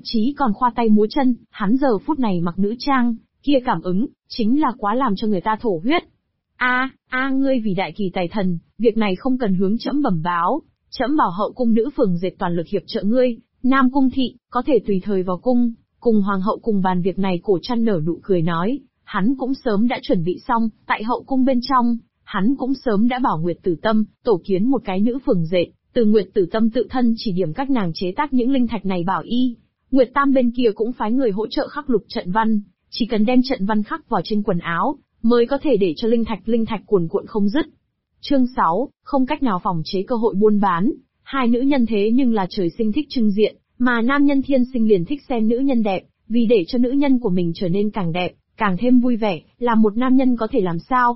chí còn khoa tay múa chân, hắn giờ phút này mặc nữ trang, kia cảm ứng, chính là quá làm cho người ta thổ huyết. Ngươi vì đại kỳ tài thần, việc này không cần hướng trẫm bẩm báo, trẫm bảo hậu cung nữ phường dệt toàn lực hiệp trợ ngươi, Nam Cung thị, có thể tùy thời vào cung, cùng hoàng hậu cùng bàn việc này. Cổ Trăn nở nụ cười nói, hắn cũng sớm đã chuẩn bị xong, tại hậu cung bên trong, hắn cũng sớm đã bảo Nguyệt Tử Tâm, tổ kiến một cái nữ phường dệt, từ Nguyệt Tử Tâm tự thân chỉ điểm các nàng chế tác những linh thạch này bảo y. Nguyệt Tam bên kia cũng phái người hỗ trợ khắc lục trận văn, chỉ cần đem trận văn khắc vào trên quần áo, mới có thể để cho linh thạch cuồn cuộn không dứt. Chương 6, không cách nào phòng chế cơ hội buôn bán. Hai nữ nhân thế nhưng là trời sinh thích trưng diện, mà nam nhân thiên sinh liền thích xem nữ nhân đẹp, vì để cho nữ nhân của mình trở nên càng đẹp, càng thêm vui vẻ, là một nam nhân có thể làm sao,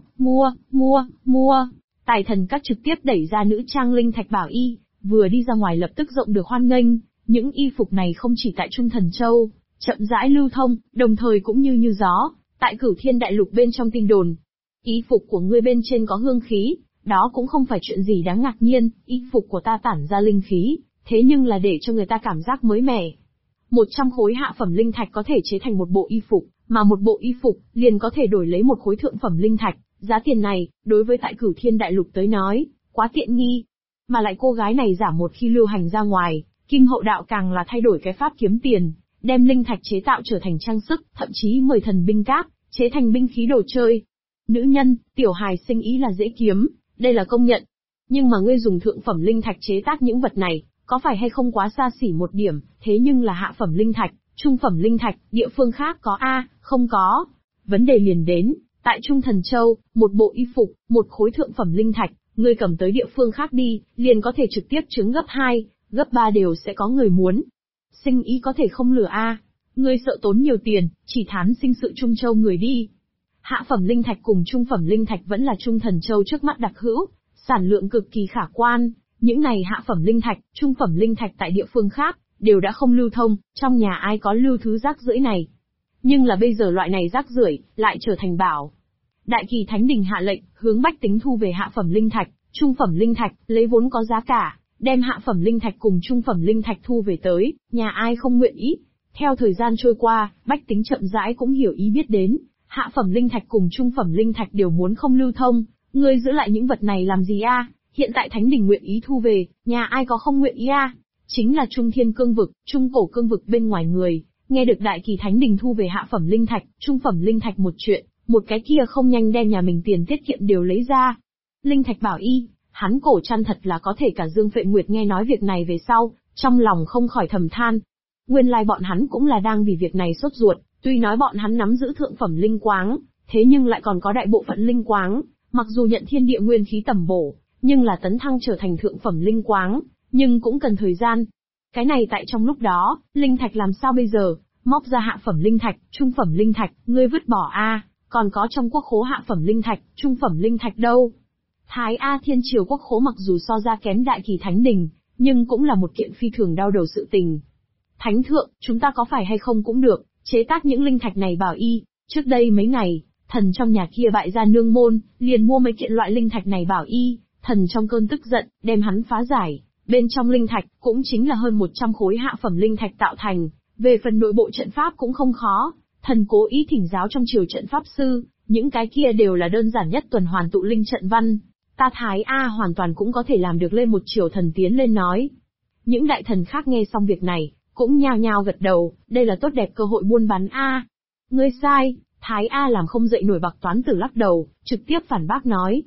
mua. Tài thần các trực tiếp đẩy ra nữ trang linh thạch bảo y, vừa đi ra ngoài lập tức rộng được hoan nghênh, những y phục này không chỉ tại Trung Thần Châu, chậm rãi lưu thông, đồng thời cũng như gió, tại Cửu Thiên Đại Lục bên trong tin đồn. Y phục của ngươi bên trên có hương khí, đó cũng không phải chuyện gì đáng ngạc nhiên, y phục của ta tản ra linh khí, thế nhưng là để cho người ta cảm giác mới mẻ. 100 khối hạ phẩm linh thạch có thể chế thành một bộ y phục, mà một bộ y phục liền có thể đổi lấy một khối thượng phẩm linh thạch, giá tiền này, đối với tại Cửu Thiên Đại Lục tới nói, quá tiện nghi. Mà lại cô gái này giả một khi lưu hành ra ngoài, Kim Hậu Đạo càng là thay đổi cái pháp kiếm tiền, đem linh thạch chế tạo trở thành trang sức, thậm chí mời thần binh cáp, chế thành binh khí đồ chơi. Nữ nhân, tiểu hài sinh ý là dễ kiếm, đây là công nhận. Nhưng mà ngươi dùng thượng phẩm linh thạch chế tác những vật này, có phải hay không quá xa xỉ một điểm, thế nhưng là hạ phẩm linh thạch, trung phẩm linh thạch, địa phương khác có không có. Vấn đề liền đến, tại Trung Thần Châu, một bộ y phục, một khối thượng phẩm linh thạch, ngươi cầm tới địa phương khác đi, liền có thể trực tiếp trứng gấp 2, gấp 3 đều sẽ có người muốn. Sinh ý có thể không lừa ngươi sợ tốn nhiều tiền, chỉ thán sinh sự Trung Châu người đi. Hạ phẩm linh thạch cùng trung phẩm linh thạch vẫn là Trung Thần Châu trước mắt đặc hữu, sản lượng cực kỳ khả quan. Những này hạ phẩm linh thạch, trung phẩm linh thạch tại địa phương khác, đều đã không lưu thông, trong nhà ai có lưu thứ rác rưởi này. Nhưng là bây giờ loại này rác rưởi lại trở thành bảo. Đại Kỳ Thánh Đình hạ lệnh, hướng bách tính thu về hạ phẩm linh thạch, trung phẩm linh thạch, lấy vốn có giá cả, đem hạ phẩm linh thạch cùng trung phẩm linh thạch thu về tới, nhà ai không nguyện ý. Theo thời gian trôi qua, bách tính chậm rãi cũng hiểu ý biết đến, hạ phẩm linh thạch cùng trung phẩm linh thạch đều muốn không lưu thông, ngươi giữ lại những vật này làm gì Hiện tại Thánh Đình nguyện ý thu về, nhà ai có không nguyện ý Chính là Trung Thiên Cương Vực, Trung Cổ Cương Vực bên ngoài người, nghe được Đại Kỳ Thánh Đình thu về hạ phẩm linh thạch, trung phẩm linh thạch một chuyện, một cái kia không nhanh đem nhà mình tiền tiết kiệm đều lấy ra. Linh thạch bảo y, hắn Cổ Trăn thật là có thể cả Dương Phệ Nguyệt nghe nói việc này về sau, trong lòng không khỏi thầm than. Nguyên lai bọn hắn cũng là đang vì việc này sốt ruột, tuy nói bọn hắn nắm giữ thượng phẩm linh quáng, thế nhưng lại còn có đại bộ phận linh quáng, mặc dù nhận thiên địa nguyên khí tầm bổ, nhưng là tấn thăng trở thành thượng phẩm linh quáng, nhưng cũng cần thời gian. Cái này tại trong lúc đó, linh thạch làm sao bây giờ, móc ra hạ phẩm linh thạch, trung phẩm linh thạch, ngươi vứt bỏ còn có trong quốc khố hạ phẩm linh thạch, trung phẩm linh thạch đâu? Thái A Thiên Triều quốc khố mặc dù so ra kém Đại Kỳ Thánh Đình, nhưng cũng là một kiện phi thường đau đầu sự tình. Thánh thượng, chúng ta có phải hay không cũng được, chế tác những linh thạch này bảo y, trước đây mấy ngày, thần trong nhà kia bại gia nương môn, liền mua mấy kiện loại linh thạch này bảo y, thần trong cơn tức giận, đem hắn phá giải, bên trong linh thạch, cũng chính là hơn 100 khối hạ phẩm linh thạch tạo thành, về phần nội bộ trận pháp cũng không khó, thần cố ý thỉnh giáo trong triều trận pháp sư, những cái kia đều là đơn giản nhất tuần hoàn tụ linh trận văn, ta Thái A hoàn toàn cũng có thể làm được lên một triều thần tiến lên nói. Những đại thần khác nghe xong việc này, cũng nhao nhao gật đầu, đây là tốt đẹp cơ hội buôn bán Ngươi sai, Thái A làm không dậy nổi Bạc Toán Tử lắc đầu, trực tiếp phản bác nói.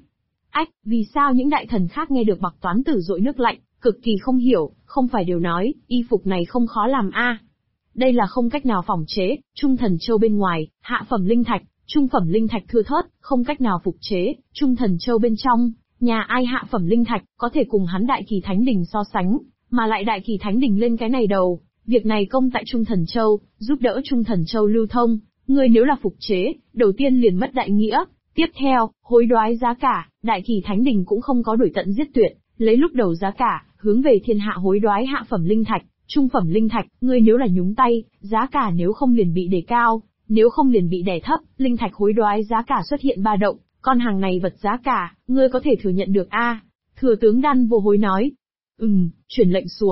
Vì sao những đại thần khác nghe được Bạc Toán Tử dội nước lạnh, cực kỳ không hiểu, không phải đều nói, y phục này không khó làm Đây là không cách nào phòng chế, Trung Thần Châu bên ngoài, hạ phẩm linh thạch, trung phẩm linh thạch thưa thớt, không cách nào phục chế, Trung Thần Châu bên trong, nhà ai hạ phẩm linh thạch, có thể cùng hắn Đại Kỳ Thánh Đình so sánh, mà lại Đại Kỳ Thánh Đình lên cái này đầu. Việc này công tại Trung Thần Châu, giúp đỡ Trung Thần Châu lưu thông, ngươi nếu là phục chế, đầu tiên liền mất đại nghĩa, tiếp theo, hối đoái giá cả, Đại Kỳ Thánh Đình cũng không có đuổi tận giết tuyệt, lấy lúc đầu giá cả, hướng về thiên hạ hối đoái hạ phẩm linh thạch, trung phẩm linh thạch, ngươi nếu là nhúng tay, giá cả nếu không liền bị đề cao, nếu không liền bị đè thấp, linh thạch hối đoái giá cả xuất hiện ba động, con hàng này vật giá cả, ngươi có thể thừa nhận được Thừa tướng Đan Vô Hối nói. Truyền lệnh xuống.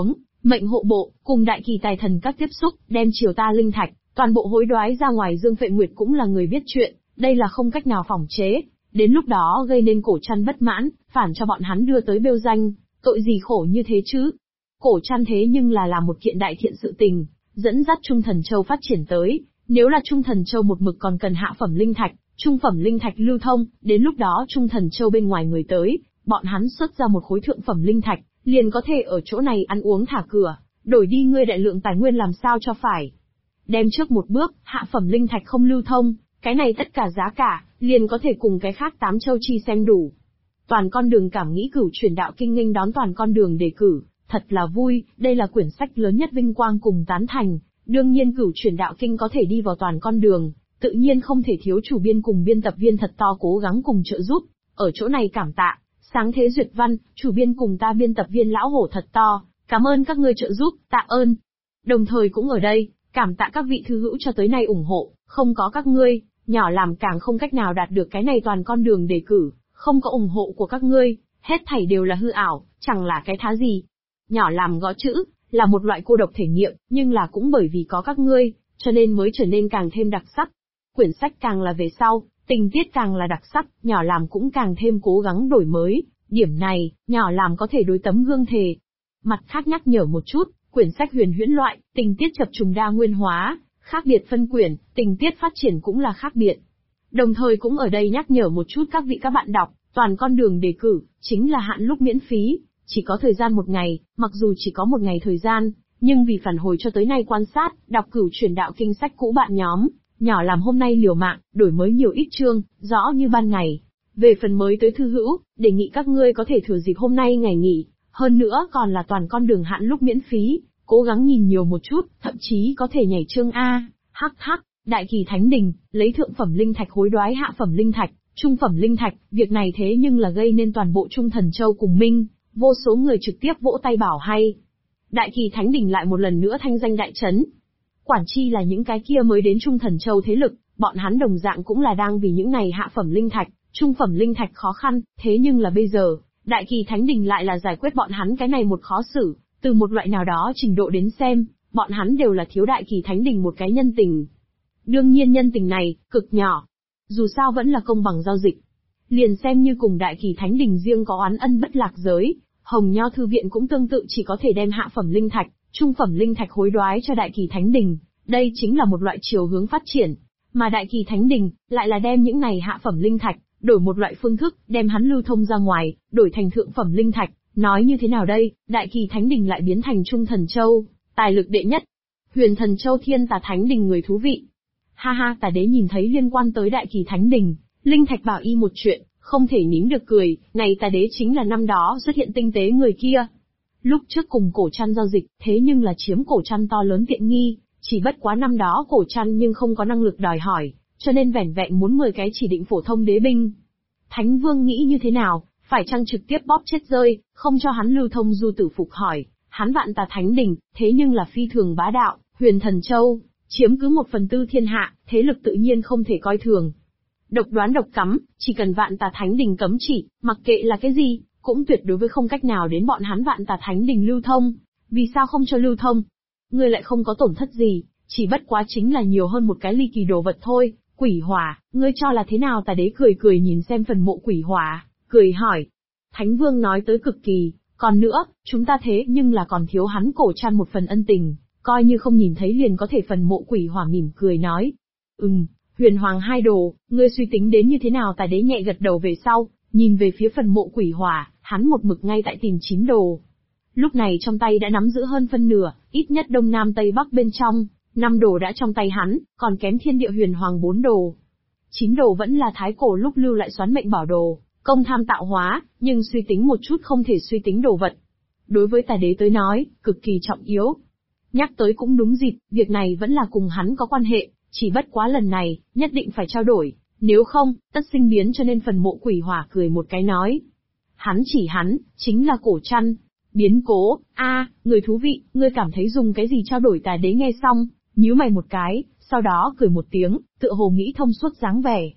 Mệnh hộ bộ, cùng đại kỳ tài thần các tiếp xúc, đem triều ta linh thạch, toàn bộ hối đoái ra ngoài. Dương Phệ Nguyệt cũng là người biết chuyện, đây là không cách nào phỏng chế. Đến lúc đó gây nên Cổ Trăn bất mãn, phản cho bọn hắn đưa tới bêu danh, tội gì khổ như thế chứ. Cổ Trăn thế nhưng là làm một kiện đại thiện sự tình, dẫn dắt Trung Thần Châu phát triển tới. Nếu là Trung Thần Châu một mực còn cần hạ phẩm linh thạch, trung phẩm linh thạch lưu thông, đến lúc đó Trung Thần Châu bên ngoài người tới, bọn hắn xuất ra một khối thượng phẩm linh thạch, liền có thể ở chỗ này ăn uống thả cửa, đổi đi ngươi đại lượng tài nguyên làm sao cho phải. Đem trước một bước, hạ phẩm linh thạch không lưu thông, cái này tất cả giá cả, liền có thể cùng cái khác 8 châu chi xem đủ. Toàn con đường cảm nghĩ Cửu Chuyển Đạo Kinh nghênh đón toàn con đường đề cử, thật là vui, đây là quyển sách lớn nhất vinh quang cùng tán thành. Đương nhiên Cửu Chuyển Đạo Kinh có thể đi vào toàn con đường, tự nhiên không thể thiếu chủ biên cùng biên tập viên thật to cố gắng cùng trợ giúp. Ở chỗ này cảm tạ, Sáng Thế Duyệt Văn, chủ biên cùng ta biên tập viên lão hổ thật to, cảm ơn các ngươi trợ giúp, tạ ơn. Đồng thời cũng ở đây, cảm tạ các vị thư hữu cho tới nay ủng hộ, không có các ngươi, nhỏ làm càng không cách nào đạt được cái này toàn con đường đề cử, không có ủng hộ của các ngươi, hết thảy đều là hư ảo, chẳng là cái thá gì. Nhỏ làm gõ chữ, là một loại cô độc thể nghiệm, nhưng là cũng bởi vì có các ngươi, cho nên mới trở nên càng thêm đặc sắc. Quyển sách càng là về sau, tình tiết càng là đặc sắc, nhỏ làm cũng càng thêm cố gắng đổi mới, điểm này, nhỏ làm có thể đối tấm gương thề. Mặt khác nhắc nhở một chút, quyển sách huyền huyễn loại, tình tiết chập trùng đa nguyên hóa, khác biệt phân quyển, tình tiết phát triển cũng là khác biệt. Đồng thời cũng ở đây nhắc nhở một chút các vị các bạn đọc, toàn con đường đề cử, chính là hạn lúc miễn phí, chỉ có thời gian một ngày, mặc dù chỉ có một ngày thời gian, nhưng vì phản hồi cho tới nay quan sát, đọc Cửu Chuyển Đạo Kinh sách cũ bạn nhóm, nhỏ làm hôm nay liều mạng, đổi mới nhiều ít chương, rõ như ban ngày. Về phần mới tới thư hữu, đề nghị các ngươi có thể thừa dịp hôm nay ngày nghỉ, hơn nữa còn là toàn con đường hạn lúc miễn phí, cố gắng nhìn nhiều một chút, thậm chí có thể nhảy chương A, hắc, đại kỳ thánh đình, lấy thượng phẩm linh thạch hối đoái hạ phẩm linh thạch, trung phẩm linh thạch, việc này thế nhưng là gây nên toàn bộ Trung Thần Châu cùng Minh, vô số người trực tiếp vỗ tay bảo hay. Đại kỳ thánh đình lại một lần nữa thanh danh đại chấn. Quản chi là những cái kia mới đến Trung Thần Châu thế lực, bọn hắn đồng dạng cũng là đang vì những này hạ phẩm linh thạch, trung phẩm linh thạch khó khăn, thế nhưng là bây giờ, đại kỳ thánh đình lại là giải quyết bọn hắn cái này một khó xử, từ một loại nào đó trình độ đến xem, bọn hắn đều là thiếu đại kỳ thánh đình một cái nhân tình. Đương nhiên nhân tình này, cực nhỏ. Dù sao vẫn là công bằng giao dịch. Liền xem như cùng đại kỳ thánh đình riêng có oán ân bất lạc giới, Hồng Nho Thư Viện cũng tương tự chỉ có thể đem hạ phẩm linh thạch, trung phẩm linh thạch hối đoái cho đại kỳ thánh đình. Đây chính là một loại chiều hướng phát triển. Mà đại kỳ thánh đình, lại là đem những này hạ phẩm linh thạch, đổi một loại phương thức, đem hắn lưu thông ra ngoài, đổi thành thượng phẩm linh thạch. Nói như thế nào đây, đại kỳ thánh đình lại biến thành Trung Thần Châu, tài lực đệ nhất. Huyền Thần Châu Thiên Tà Thánh Đình người thú vị. Ha ha, Tà Đế nhìn thấy liên quan tới đại kỳ thánh đình, linh thạch bảo y một chuyện, không thể nín được cười, này Tà Đế chính là năm đó xuất hiện tinh tế người kia. Lúc trước cùng Cổ Trăn giao dịch, thế nhưng là chiếm Cổ Trăn to lớn tiện nghi, chỉ bất quá năm đó Cổ Trăn nhưng không có năng lực đòi hỏi, cho nên vẻn vẹn muốn 10 cái chỉ định phổ thông đế binh. Thánh Vương nghĩ như thế nào, phải chăng trực tiếp bóp chết rơi, không cho hắn lưu thông du tử phục hỏi, hắn Vạn Tà Thánh Đình, thế nhưng là phi thường bá đạo, Huyền Thần Châu, chiếm cứ 1/4 thiên hạ, thế lực tự nhiên không thể coi thường. Độc đoán độc cắm, chỉ cần Vạn Tà Thánh Đình cấm chỉ, mặc kệ là cái gì, cũng tuyệt đối với không cách nào đến bọn hắn Vạn Tà Thánh Đình lưu thông. Vì sao không cho lưu thông? Ngươi lại không có tổn thất gì, chỉ bất quá chính là nhiều hơn một cái ly kỳ đồ vật thôi. Quỷ hỏa, ngươi cho là thế nào? Tà Đế cười cười nhìn xem phần mộ quỷ hỏa, cười hỏi. Thánh Vương nói tới cực kỳ, còn nữa, chúng ta thế nhưng là còn thiếu hắn Cổ Trăn một phần ân tình, coi như không nhìn thấy liền có thể. Phần mộ quỷ hỏa mỉm cười nói. Huyền Hoàng hai đồ, ngươi suy tính đến như thế nào? Tà Đế nhẹ gật đầu về sau, nhìn về phía phần mộ quỷ hỏa, hắn một mực ngay tại tìm 9 đồ. Lúc này trong tay đã nắm giữ hơn phân nửa, ít nhất đông nam tây bắc bên trong, 5 đồ đã trong tay hắn, còn kém thiên địa huyền hoàng 4 đồ. 9 đồ vẫn là thái cổ lúc lưu lại xoán mệnh bảo đồ, công tham tạo hóa, nhưng suy tính một chút không thể suy tính đồ vật. Đối với Tà Đế tới nói, cực kỳ trọng yếu. Nhắc tới cũng đúng dịp, việc này vẫn là cùng hắn có quan hệ, chỉ bất quá lần này, nhất định phải trao đổi, nếu không, tất sinh biến. Cho nên phần mộ quỷ hỏa cười một cái nói. Hắn, chính là Cổ Trăn. Biến cố, người thú vị, ngươi cảm thấy dùng cái gì trao đổi? Tà Đế nghe xong, nhíu mày một cái, sau đó cười một tiếng, tựa hồ nghĩ thông suốt dáng vẻ.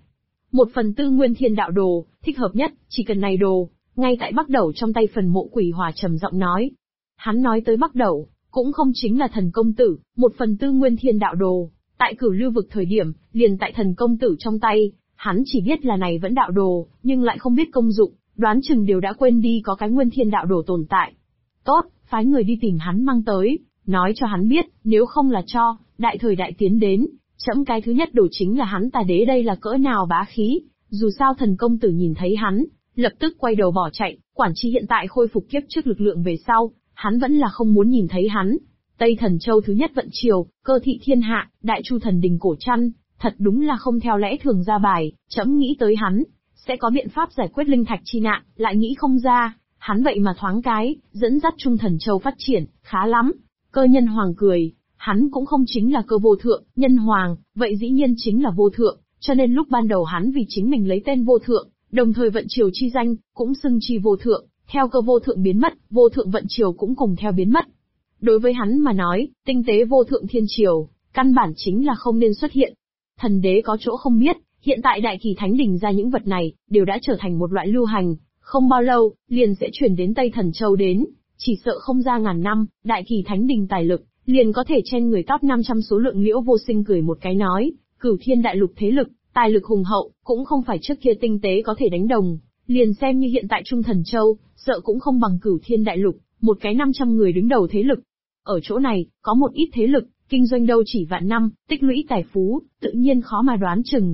1/4 Nguyên Thiên Đạo Đồ, thích hợp nhất, chỉ cần này đồ. Ngay tại Bắc Đẩu trong tay phần mộ quỷ hỏa trầm giọng nói. Hắn nói tới Bắc Đẩu, cũng không chính là thần công tử, 1/4 nguyên thiên đạo đồ. Tại Cửu Lưu vực thời điểm, liền tại thần công tử trong tay, hắn chỉ biết là này vẫn đạo đồ, nhưng lại không biết công dụng, đoán chừng đều đã quên đi có cái nguyên thiên đạo đồ tồn tại. Tốt, phái người đi tìm hắn mang tới, nói cho hắn biết, nếu không là cho, đại thời đại tiến đến, trẫm cái thứ nhất đổ chính là hắn Tà Đế đây là cỡ nào bá khí, dù sao thần công tử nhìn thấy hắn, lập tức quay đầu bỏ chạy, quản chi hiện tại khôi phục kiếp trước lực lượng về sau, hắn vẫn là không muốn nhìn thấy hắn. Tây Thần Châu thứ nhất vận triều, cơ thị thiên hạ, đại chu thần đình cổ trăn, thật đúng là không theo lẽ thường ra bài, trẫm nghĩ tới hắn, sẽ có biện pháp giải quyết linh thạch chi nạn, lại nghĩ không ra, hắn vậy mà thoáng cái, dẫn dắt Trung Thần Châu phát triển, khá lắm. Cơ Nhân Hoàng cười, hắn cũng không chính là cơ vô thượng, nhân hoàng, vậy dĩ nhiên chính là vô thượng, cho nên lúc ban đầu hắn vì chính mình lấy tên vô thượng, đồng thời vận triều chi danh, cũng xưng chi vô thượng, theo cơ vô thượng biến mất, vô thượng vận triều cũng cùng theo biến mất. Đối với hắn mà nói, tinh tế vô thượng thiên triều, căn bản chính là không nên xuất hiện. Thần đế có chỗ không biết, hiện tại Đại Kỳ Thánh Đình ra những vật này, đều đã trở thành một loại lưu hành, không bao lâu, liền sẽ chuyển đến Tây Thần Châu đến, chỉ sợ không ra ngàn năm, Đại Kỳ Thánh Đình tài lực, liền có thể chen người top 500 số lượng. Liễu Vô Sinh cười một cái nói, Cửu Thiên đại lục thế lực, tài lực hùng hậu, cũng không phải trước kia tinh tế có thể đánh đồng, liền xem như hiện tại Trung Thần Châu, sợ cũng không bằng Cửu Thiên đại lục, một cái 500 người đứng đầu thế lực. Ở chỗ này, có một ít thế lực, kinh doanh đâu chỉ vạn năm, tích lũy tài phú, tự nhiên khó mà đoán chừng.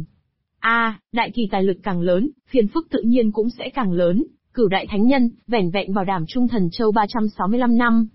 Đại kỳ tài lực càng lớn, phiền phức tự nhiên cũng sẽ càng lớn. Cửu đại thánh nhân, vẻn vẹn bảo đảm Trung Thần Châu 365 năm,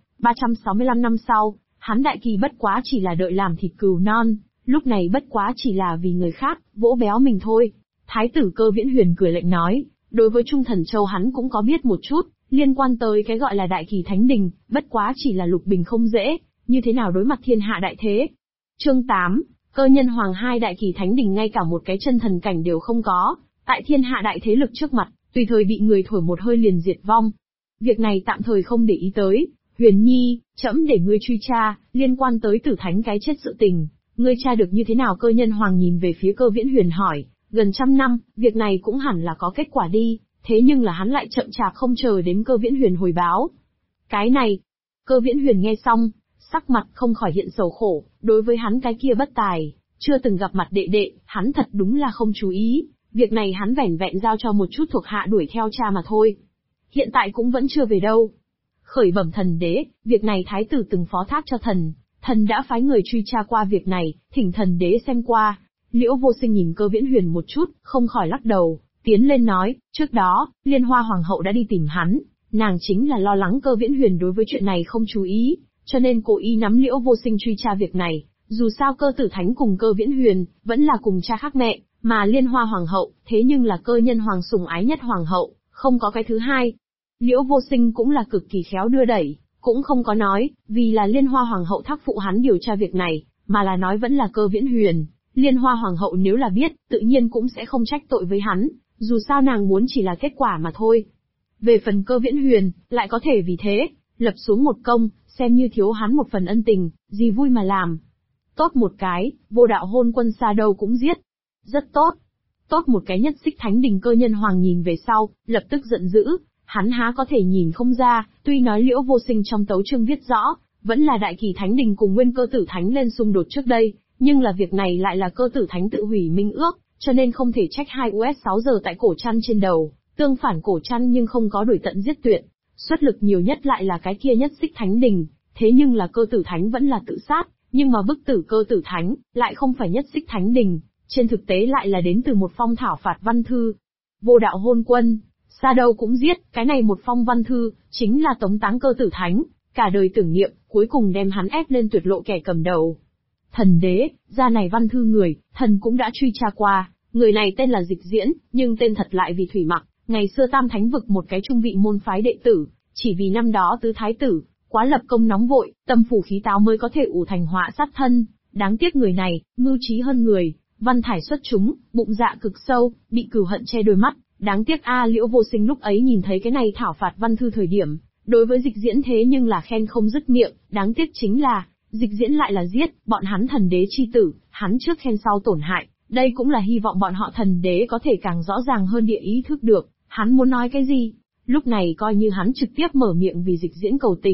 365 năm sau, hắn Đại Kỳ bất quá chỉ là đợi làm thịt cừu non, lúc này bất quá chỉ là vì người khác, vỗ béo mình thôi. Thái tử Cơ Viễn Huyền cười lạnh nói, đối với Trung Thần Châu hắn cũng có biết một chút, liên quan tới cái gọi là Đại Kỳ Thánh Đình, bất quá chỉ là lục bình không dễ, như thế nào đối mặt thiên hạ đại thế. Chương 8, Cơ Nhân Hoàng hai Đại Kỳ Thánh Đình ngay cả một cái chân thần cảnh đều không có, tại thiên hạ đại thế lực trước mặt, tùy thời bị người thổi một hơi liền diệt vong. Việc này tạm thời không để ý tới, Huyền Nhi, trẫm để ngươi truy tra, liên quan tới Tử Thánh cái chết sự tình, ngươi tra được như thế nào? Cơ Nhân Hoàng nhìn về phía Cơ Viễn Huyền hỏi, gần 100 năm, việc này cũng hẳn là có kết quả đi, thế nhưng là hắn lại chậm chạp không chờ đến Cơ Viễn Huyền hồi báo. Cái này, Cơ Viễn Huyền nghe xong, sắc mặt không khỏi hiện sầu khổ, đối với hắn cái kia bất tài, chưa từng gặp mặt đệ đệ, hắn thật đúng là không chú ý, việc này hắn vẻn vẹn giao cho một chút thuộc hạ đuổi theo cha mà thôi. Hiện tại cũng vẫn chưa về đâu. Khởi bẩm thần đế, việc này thái tử từng phó thác cho thần đã phái người truy tra qua việc này, thỉnh thần đế xem qua. Liễu Vô Sinh nhìn Cơ Viễn Huyền một chút, không khỏi lắc đầu, tiến lên nói, trước đó, Liên Hoa Hoàng hậu đã đi tìm hắn, nàng chính là lo lắng Cơ Viễn Huyền đối với chuyện này không chú ý, cho nên cố ý nắm Liễu Vô Sinh truy tra việc này, dù sao Cơ Tử Thánh cùng Cơ Viễn Huyền, vẫn là cùng cha khác mẹ, mà Liên Hoa Hoàng hậu, thế nhưng là Cơ Nhân Hoàng sủng ái nhất Hoàng hậu, không có cái thứ hai. Liễu Vô Sinh cũng là cực kỳ khéo đưa đẩy, cũng không có nói, vì là Liên Hoa Hoàng hậu thác phụ hắn điều tra việc này, mà là nói vẫn là Cơ Viễn Huyền. Liên Hoa Hoàng hậu nếu là biết, tự nhiên cũng sẽ không trách tội với hắn, dù sao nàng muốn chỉ là kết quả mà thôi. Về phần Cơ Viễn Huyền, lại có thể vì thế, lập xuống một công, xem như thiếu hắn một phần ân tình, gì vui mà làm. Tốt một cái, Vô Đạo Hôn Quân xa đâu cũng giết. Rất tốt. Tốt một cái Nhất Xích Thánh Đình. Cơ Nhân Hoàng nhìn về sau, lập tức giận dữ, hắn há có thể nhìn không ra, tuy nói Liễu Vô Sinh trong tấu chương viết rõ, vẫn là Đại Kỳ Thánh Đình cùng Nguyên Cơ Tử Thánh lên xung đột trước đây, nhưng là việc này lại là Cơ Tử Thánh tự hủy minh ước, cho nên không thể trách 2 US 6 giờ tại cổ trăn trên đầu, tương phản cổ trăn nhưng không có đuổi tận giết tuyệt, xuất lực nhiều nhất lại là cái kia Nhất Xích Thánh Đình, thế nhưng là Cơ Tử Thánh vẫn là tự sát, nhưng mà bức tử Cơ Tử Thánh, lại không phải Nhất Xích Thánh Đình, trên thực tế lại là đến từ một phong thảo phạt văn thư. Vô Đạo Hôn Quân, xa đâu cũng giết, cái này một phong văn thư, chính là tống táng Cơ Tử Thánh, cả đời tưởng niệm, cuối cùng đem hắn ép lên tuyệt lộ kẻ cầm đầu. Thần đế, ra này văn thư người, thần cũng đã truy tra qua, người này tên là Dịch Diễn, nhưng tên thật lại vì Thủy Mặc, ngày xưa Tam Thánh vực một cái trung vị môn phái đệ tử, chỉ vì năm đó tứ thái tử, quá lập công nóng vội, tâm phủ khí táo mới có thể ủ thành họa sát thân, đáng tiếc người này, mưu trí hơn người, văn thải xuất chúng, bụng dạ cực sâu, bị cừu hận che đôi mắt, đáng tiếc Liễu Vô Sinh lúc ấy nhìn thấy cái này thảo phạt văn thư thời điểm, đối với Dịch Diễn thế nhưng là khen không dứt miệng, đáng tiếc chính là, Dịch Diễn lại là giết, bọn hắn thần đế chi tử, hắn trước khen sau tổn hại, đây cũng là hy vọng bọn họ thần đế có thể càng rõ ràng hơn địa ý thức được, hắn muốn nói cái gì. Lúc này coi như hắn trực tiếp mở miệng vì Dịch Diễn cầu tình,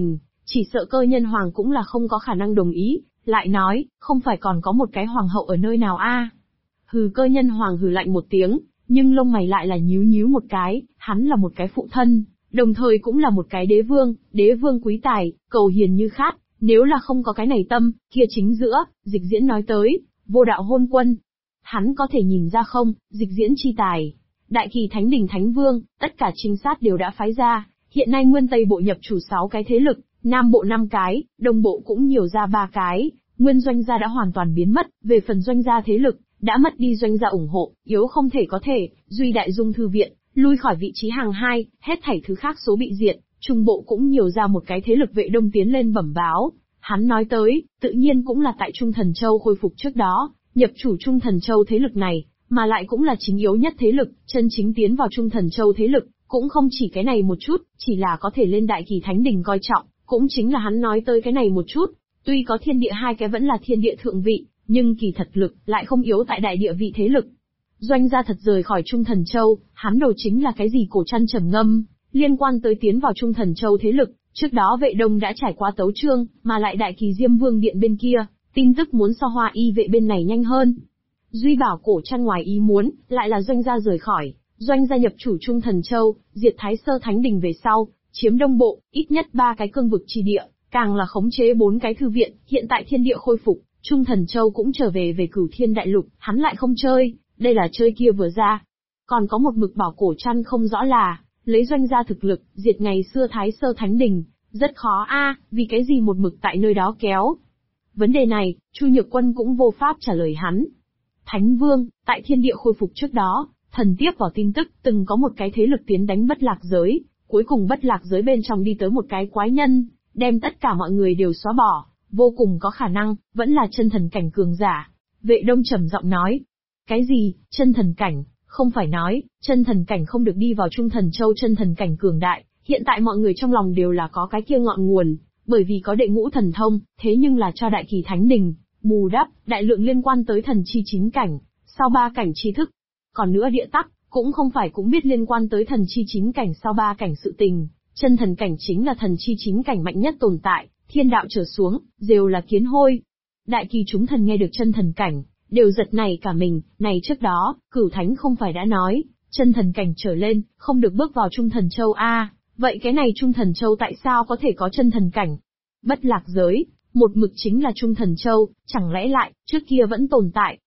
chỉ sợ Cơ Nhân Hoàng cũng là không có khả năng đồng ý, lại nói, không phải còn có một cái hoàng hậu ở nơi nào a? Hừ, Cơ Nhân Hoàng hừ lạnh một tiếng, nhưng lông mày lại là nhíu nhíu một cái, hắn là một cái phụ thân, đồng thời cũng là một cái đế vương quý tài, cầu hiền như khát, nếu là không có cái này tâm, kia chính giữa, Dịch Diễn nói tới, vô đạo hôn quân. Hắn có thể nhìn ra không, Dịch Diễn chi tài. Đại Kỳ Thánh Đình Thánh Vương, tất cả trinh sát đều đã phái ra, hiện nay Nguyên Tây Bộ nhập chủ 6 cái thế lực, Nam Bộ 5 cái, Đông Bộ cũng nhiều ra 3 cái, Nguyên Doanh gia đã hoàn toàn biến mất, về phần Doanh gia thế lực, đã mất đi Doanh gia ủng hộ, yếu không thể có thể, Duy Đại Dung Thư Viện, lui khỏi vị trí hàng 2, hết thảy thứ khác số bị diệt, Trung Bộ cũng nhiều ra một cái thế lực Vệ Đông tiến lên bẩm báo. Hắn nói tới, tự nhiên cũng là tại Trung Thần Châu khôi phục trước đó, nhập chủ Trung Thần Châu thế lực này, mà lại cũng là chính yếu nhất thế lực, chân chính tiến vào Trung Thần Châu thế lực, cũng không chỉ cái này một chút, chỉ là có thể lên Đại Kỳ Thánh Đình coi trọng, cũng chính là hắn nói tới cái này một chút, tuy có thiên địa hai cái vẫn là thiên địa thượng vị, nhưng kỳ thật lực lại không yếu tại đại địa vị thế lực. Doanh gia thật rời khỏi Trung Thần Châu, hắn đồ chính là cái gì Cổ Trăn trầm ngâm, liên quan tới tiến vào Trung Thần Châu thế lực, trước đó Vệ Đông đã trải qua tấu chương, mà lại Đại Kỳ Diêm Vương Điện bên kia, tin tức muốn so Hoa Y vệ bên này nhanh hơn. Duy bảo Cổ Trăn ngoài ý muốn, lại là Doanh gia rời khỏi, Doanh gia nhập chủ Trung Thần Châu, diệt Thái Sơ Thánh Đình về sau, chiếm Đông Bộ, ít nhất 3 cái cương vực chi địa, càng là khống chế 4 cái thư viện, hiện tại thiên địa khôi phục, Trung Thần Châu cũng trở về Cửu Thiên Đại Lục, hắn lại không chơi, đây là chơi kia vừa ra. Còn có một mực bảo Cổ Trăn không rõ là, lấy Doanh gia thực lực, diệt ngày xưa Thái Sơ Thánh Đình, rất khó vì cái gì một mực tại nơi đó kéo. Vấn đề này, Chu Nhược Quân cũng vô pháp trả lời hắn. Thánh Vương, tại thiên địa khôi phục trước đó, thần tiếp vào tin tức, từng có một cái thế lực tiến đánh Bất Lạc giới, cuối cùng Bất Lạc giới bên trong đi tới một cái quái nhân, đem tất cả mọi người đều xóa bỏ, vô cùng có khả năng, vẫn là chân thần cảnh cường giả. Vệ Đông trầm giọng nói, cái gì, chân thần cảnh, không phải nói, chân thần cảnh không được đi vào Trung Thần Châu chân thần cảnh cường đại, hiện tại mọi người trong lòng đều là có cái kia ngọn nguồn, bởi vì có đệ ngũ thần thông, thế nhưng là cho Đại Kỳ Thánh Đình, bù đắp, đại lượng liên quan tới thần chi chính cảnh, sau 3 cảnh chi thức. Còn nữa địa tắc, cũng không phải cũng biết liên quan tới thần chi chính cảnh sau 3 cảnh sự tình, chân thần cảnh chính là thần chi chính cảnh mạnh nhất tồn tại, thiên đạo trở xuống, đều là kiến hôi. Đại Kỳ chúng thần nghe được chân thần cảnh, đều giật nảy cả mình, này trước đó, Cửu Thánh không phải đã nói, chân thần cảnh trở lên, không được bước vào Trung Thần Châu vậy cái này Trung Thần Châu tại sao có thể có chân thần cảnh? Bất Lạc giới, một mực chính là Trung Thần Châu, chẳng lẽ lại, trước kia vẫn tồn tại?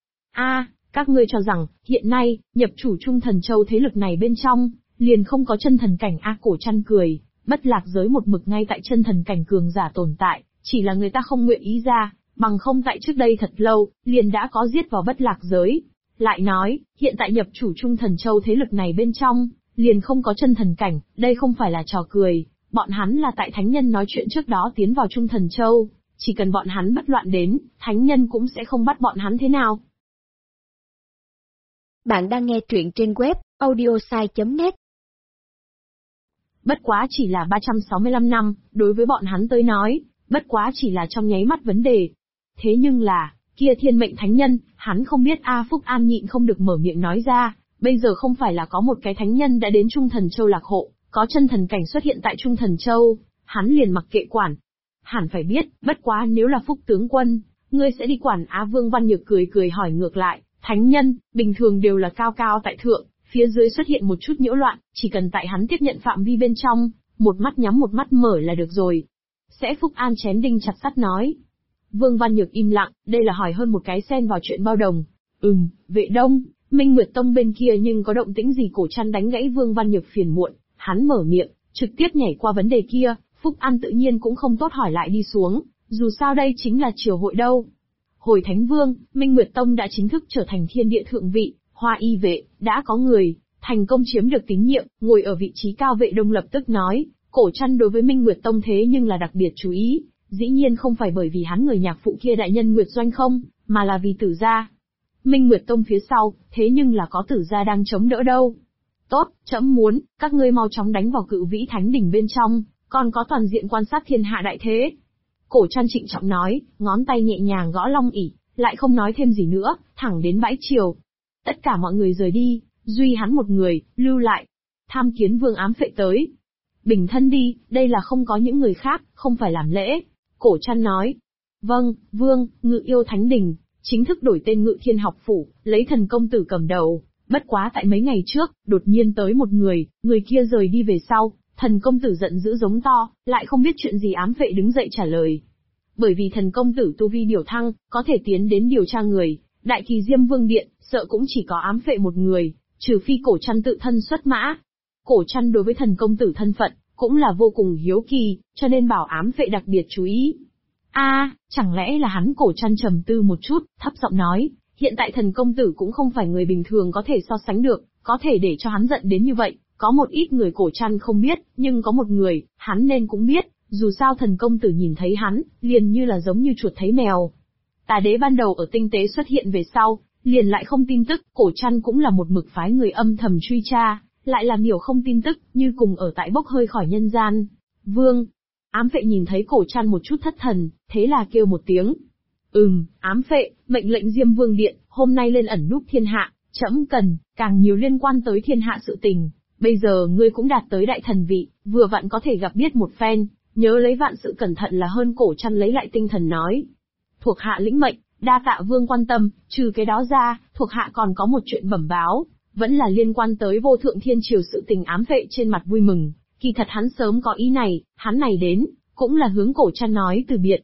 Các ngươi cho rằng, hiện nay, nhập chủ Trung Thần Châu thế lực này bên trong, liền không có chân thần cảnh Cổ Trăn cười, Bất Lạc giới một mực ngay tại chân thần cảnh cường giả tồn tại, chỉ là người ta không nguyện ý ra, bằng không tại trước đây thật lâu, liền đã có giết vào Bất Lạc giới. Lại nói, hiện tại nhập chủ Trung Thần Châu thế lực này bên trong, liền không có chân thần cảnh, đây không phải là trò cười, bọn hắn là tại thánh nhân nói chuyện trước đó tiến vào Trung Thần Châu, chỉ cần bọn hắn bất loạn đến, thánh nhân cũng sẽ không bắt bọn hắn thế nào. Bạn đang nghe truyện trên web audiosai.net. Bất quá chỉ là 365 năm, đối với bọn hắn tới nói, bất quá chỉ là trong nháy mắt vấn đề. Thế nhưng là, kia thiên mệnh thánh nhân, hắn không biết Phúc An nhịn không được mở miệng nói ra, bây giờ không phải là có một cái thánh nhân đã đến Trung Thần Châu lạc hộ, có chân thần cảnh xuất hiện tại Trung Thần Châu, hắn liền mặc kệ quản. Hẳn phải biết, bất quá nếu là Phúc tướng quân, ngươi sẽ đi quản Vương Văn Nhược cười cười hỏi ngược lại, thánh nhân, bình thường đều là cao cao tại thượng, phía dưới xuất hiện một chút nhiễu loạn, chỉ cần tại hắn tiếp nhận phạm vi bên trong, một mắt nhắm một mắt mở là được rồi. Sẽ Phúc An chém đinh chặt sắt nói. Vương Văn Nhược im lặng, đây là hỏi hơn một cái xen vào chuyện bao đồng. Vệ Đông, Minh Nguyệt Tông bên kia nhưng có động tĩnh gì? Cổ Trăn đánh gãy Vương Văn Nhược phiền muộn, hắn mở miệng, trực tiếp nhảy qua vấn đề kia, Phúc An tự nhiên cũng không tốt hỏi lại đi xuống, dù sao đây chính là triều hội đâu. Hồi Thánh Vương, Minh Nguyệt Tông đã chính thức trở thành thiên địa thượng vị, Hoa Y vệ, đã có người, thành công chiếm được tín nhiệm, ngồi ở vị trí cao. Vệ Đông lập tức nói, Cổ Trăn đối với Minh Nguyệt Tông thế nhưng là đặc biệt chú ý, dĩ nhiên không phải bởi vì hắn người nhạc phụ kia đại nhân Nguyệt Doanh không, mà là vì Tử gia. Minh Nguyệt Tông phía sau, thế nhưng là có Tử gia đang chống đỡ đâu. Tốt, trẫm muốn, các ngươi mau chóng đánh vào Cự Vĩ Thánh Đỉnh bên trong, còn có toàn diện quan sát thiên hạ đại thế. Cổ Trăn trịnh trọng nói, ngón tay nhẹ nhàng gõ long ỷ, lại không nói thêm gì nữa, thẳng đến bãi triều. Tất cả mọi người rời đi, duy hắn một người, lưu lại. Tham Kiến Vương ám phệ tới. Bình thân đi, đây là không có những người khác, không phải làm lễ. Cổ Trăn nói. Vâng, vương, Ngự Yêu Thánh Đình, chính thức đổi tên Ngự Thiên Học Phủ, lấy Thần Công Tử cầm đầu. Bất quá tại mấy ngày trước, đột nhiên tới một người kia rời đi về sau, Thần Công Tử giận dữ giống to, lại không biết chuyện gì ám vệ đứng dậy trả lời. Bởi vì Thần Công Tử tu vi điều thăng, có thể tiến đến điều tra người, Đại Kỳ Diêm Vương Điện, sợ cũng chỉ có ám vệ một người, trừ phi Cổ Trăn tự thân xuất mã. Cổ Trăn đối với Thần Công Tử thân phận, cũng là vô cùng hiếu kỳ, cho nên bảo ám vệ đặc biệt chú ý. Chẳng lẽ là hắn? Cổ Trăn trầm tư một chút, thấp giọng nói, hiện tại Thần Công Tử cũng không phải người bình thường có thể so sánh được, có thể để cho hắn giận đến như vậy, có một ít người Cổ Trăn không biết, nhưng có một người, hắn nên cũng biết, dù sao Thần Công Tử nhìn thấy hắn, liền như là giống như chuột thấy mèo. Tà Đế ban đầu ở tinh tế xuất hiện về sau, liền lại không tin tức, Cổ Trăn cũng là một mực phái người âm thầm truy tra, lại làm hiểu không tin tức, như cùng ở tại bốc hơi khỏi nhân gian. Vương, ám vệ nhìn thấy Cổ Trăn một chút thất thần, thế là kêu một tiếng. Ám vệ, mệnh lệnh Diêm Vương Điện, hôm nay lên ẩn núp thiên hạ, trẫm cần, càng nhiều liên quan tới thiên hạ sự tình. Bây giờ ngươi cũng đạt tới đại thần vị, vừa vặn có thể gặp biết một phen, nhớ lấy vạn sự cẩn thận là hơn. Cổ Trăn lấy lại tinh thần nói. Thuộc hạ lĩnh mệnh, đa tạ vương quan tâm, trừ cái đó ra, thuộc hạ còn có một chuyện bẩm báo, vẫn là liên quan tới Vô Thượng Thiên Triều sự tình. Ám vệ trên mặt vui mừng, kỳ thật hắn sớm có ý này, hắn này đến, cũng là hướng Cổ Trăn nói từ biệt.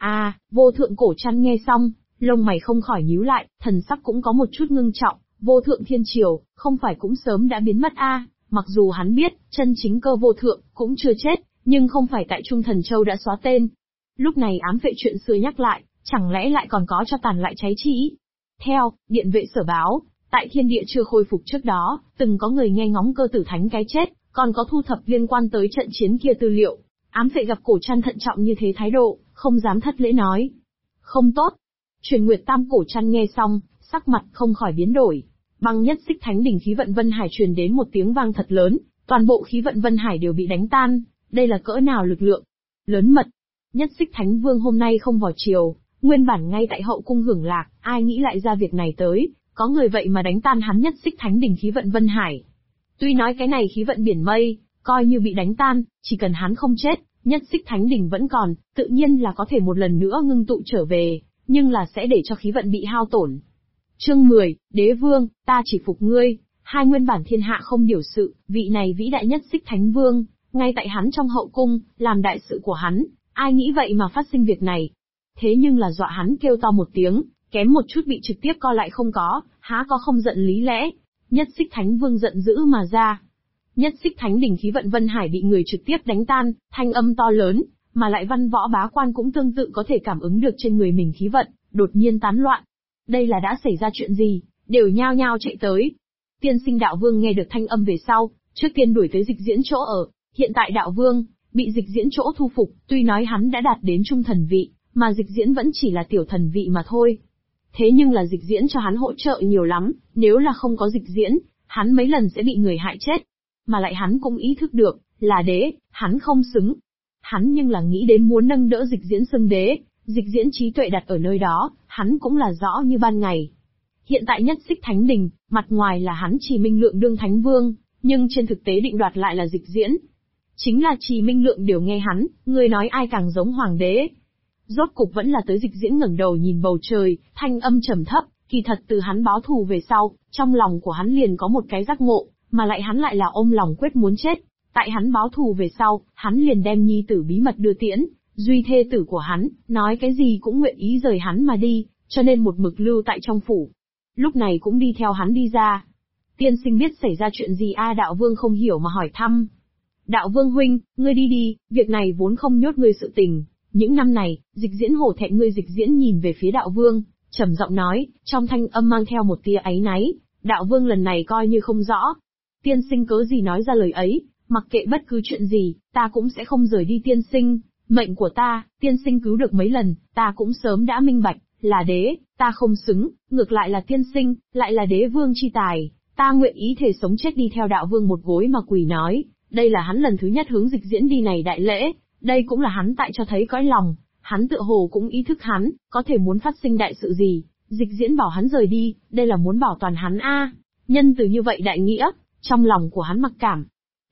Vô Thượng. Cổ Trăn nghe xong, lông mày không khỏi nhíu lại, thần sắc cũng có một chút ngưng trọng, Vô Thượng Thiên Triều, không phải cũng sớm đã biến mất mặc dù hắn biết, chân chính cơ vô thượng, cũng chưa chết, nhưng không phải tại Trung Thần Châu đã xóa tên. Lúc này ám vệ chuyện xưa nhắc lại, chẳng lẽ lại còn có cho tàn lại cháy chi? Theo, điện vệ sở báo, tại thiên địa chưa khôi phục trước đó, từng có người nghe ngóng cơ tử thánh cái chết, còn có thu thập liên quan tới trận chiến kia tư liệu. Ám vệ gặp Cổ Trăn thận trọng như thế thái độ, không dám thất lễ nói. Không tốt. Truyền Nguyệt Tam. Cổ Trăn nghe xong, sắc mặt không khỏi biến đổi. Băng Nhất Xích Thánh đỉnh khí vận Vân Hải truyền đến một tiếng vang thật lớn, toàn bộ khí vận Vân Hải đều bị đánh tan. Đây là cỡ nào lực lượng lớn mật? Nhất Xích Thánh Vương hôm nay không vào triều, nguyên bản ngay tại hậu cung hưởng lạc, ai nghĩ lại ra việc này tới, có người vậy mà đánh tan hắn Nhất Xích Thánh đỉnh khí vận Vân Hải. Tuy nói cái này khí vận biển mây, coi như bị đánh tan, chỉ cần hắn không chết, Nhất Xích Thánh đỉnh vẫn còn, tự nhiên là có thể một lần nữa ngưng tụ trở về, nhưng là sẽ để cho khí vận bị hao tổn. Chương 10, Đế Vương, ta chỉ phục ngươi. Hai nguyên bản thiên hạ không điều sự, vị này vĩ đại Nhất Xích Thánh Vương, ngay tại hắn trong hậu cung, làm đại sự của hắn, ai nghĩ vậy mà phát sinh việc này. Thế nhưng là dọa hắn kêu to một tiếng, kém một chút bị trực tiếp co lại không có, há có không giận lý lẽ. Nhất Xích Thánh Vương giận dữ mà ra. Nhất Xích Thánh đỉnh khí vận Vân Hải bị người trực tiếp đánh tan, thanh âm to lớn, mà lại văn võ bá quan cũng tương tự có thể cảm ứng được trên người mình khí vận, đột nhiên tán loạn. Đây là đã xảy ra chuyện gì, đều nhao nhao chạy tới. Tiên Sinh Đạo Vương nghe được thanh âm về sau, trước tiên đuổi tới Dịch Diễn chỗ ở. Hiện tại Đạo Vương bị Dịch Diễn chỗ thu phục, tuy nói hắn đã đạt đến trung thần vị, mà Dịch Diễn vẫn chỉ là tiểu thần vị mà thôi. Thế nhưng là Dịch Diễn cho hắn hỗ trợ nhiều lắm, nếu là không có Dịch Diễn, hắn mấy lần sẽ bị người hại chết. Mà lại hắn cũng ý thức được, là đế, hắn không xứng. Hắn nhưng là nghĩ đến muốn nâng đỡ Dịch Diễn xưng đế, Dịch Diễn trí tuệ đặt ở nơi đó, hắn cũng là rõ như ban ngày. Hiện tại Nhất Xích Thánh Đình, mặt ngoài là hắn Trì Minh Lượng đương Thánh Vương, nhưng trên thực tế định đoạt lại là Dịch Diễn. Chính là Trì Minh Lượng đều nghe hắn, người nói ai càng giống hoàng đế. Rốt cục vẫn là tới Dịch Diễn ngẩng đầu nhìn bầu trời, thanh âm trầm thấp, kỳ thật từ hắn báo thù về sau, trong lòng của hắn liền có một cái giác ngộ, mà lại hắn lại là ôm lòng quyết muốn chết. Tại hắn báo thù về sau, hắn liền đem nhi tử bí mật đưa tiễn, duy thê tử của hắn, nói cái gì cũng nguyện ý rời hắn mà đi, cho nên một mực lưu tại trong phủ. Lúc này cũng đi theo hắn đi ra. Tiên Sinh biết xảy ra chuyện gì Đạo Vương không hiểu mà hỏi thăm. Đạo Vương huynh, ngươi đi đi, việc này vốn không nhốt ngươi sự tình. Những năm này, Dịch Diễn hổ thẹn ngươi. Dịch Diễn nhìn về phía Đạo Vương, trầm giọng nói, trong thanh âm mang theo một tia áy náy. Đạo Vương lần này coi như không rõ. Tiên Sinh cớ gì nói ra lời ấy, mặc kệ bất cứ chuyện gì, ta cũng sẽ không rời đi tiên sinh. Mệnh của ta, tiên sinh cứu được mấy lần, ta cũng sớm đã minh bạch, là đế, ta không xứng, ngược lại là tiên sinh, lại là đế vương chi tài, ta nguyện ý thề sống chết đi theo Đạo Vương một gối mà quỳ nói, đây là hắn lần thứ nhất hướng Dịch Diễn đi này đại lễ, đây cũng là hắn tại cho thấy cõi lòng, hắn tựa hồ cũng ý thức hắn, có thể muốn phát sinh đại sự gì, Dịch Diễn bảo hắn rời đi, đây là muốn bảo toàn hắn nhân từ như vậy đại nghĩa, trong lòng của hắn mặc cảm.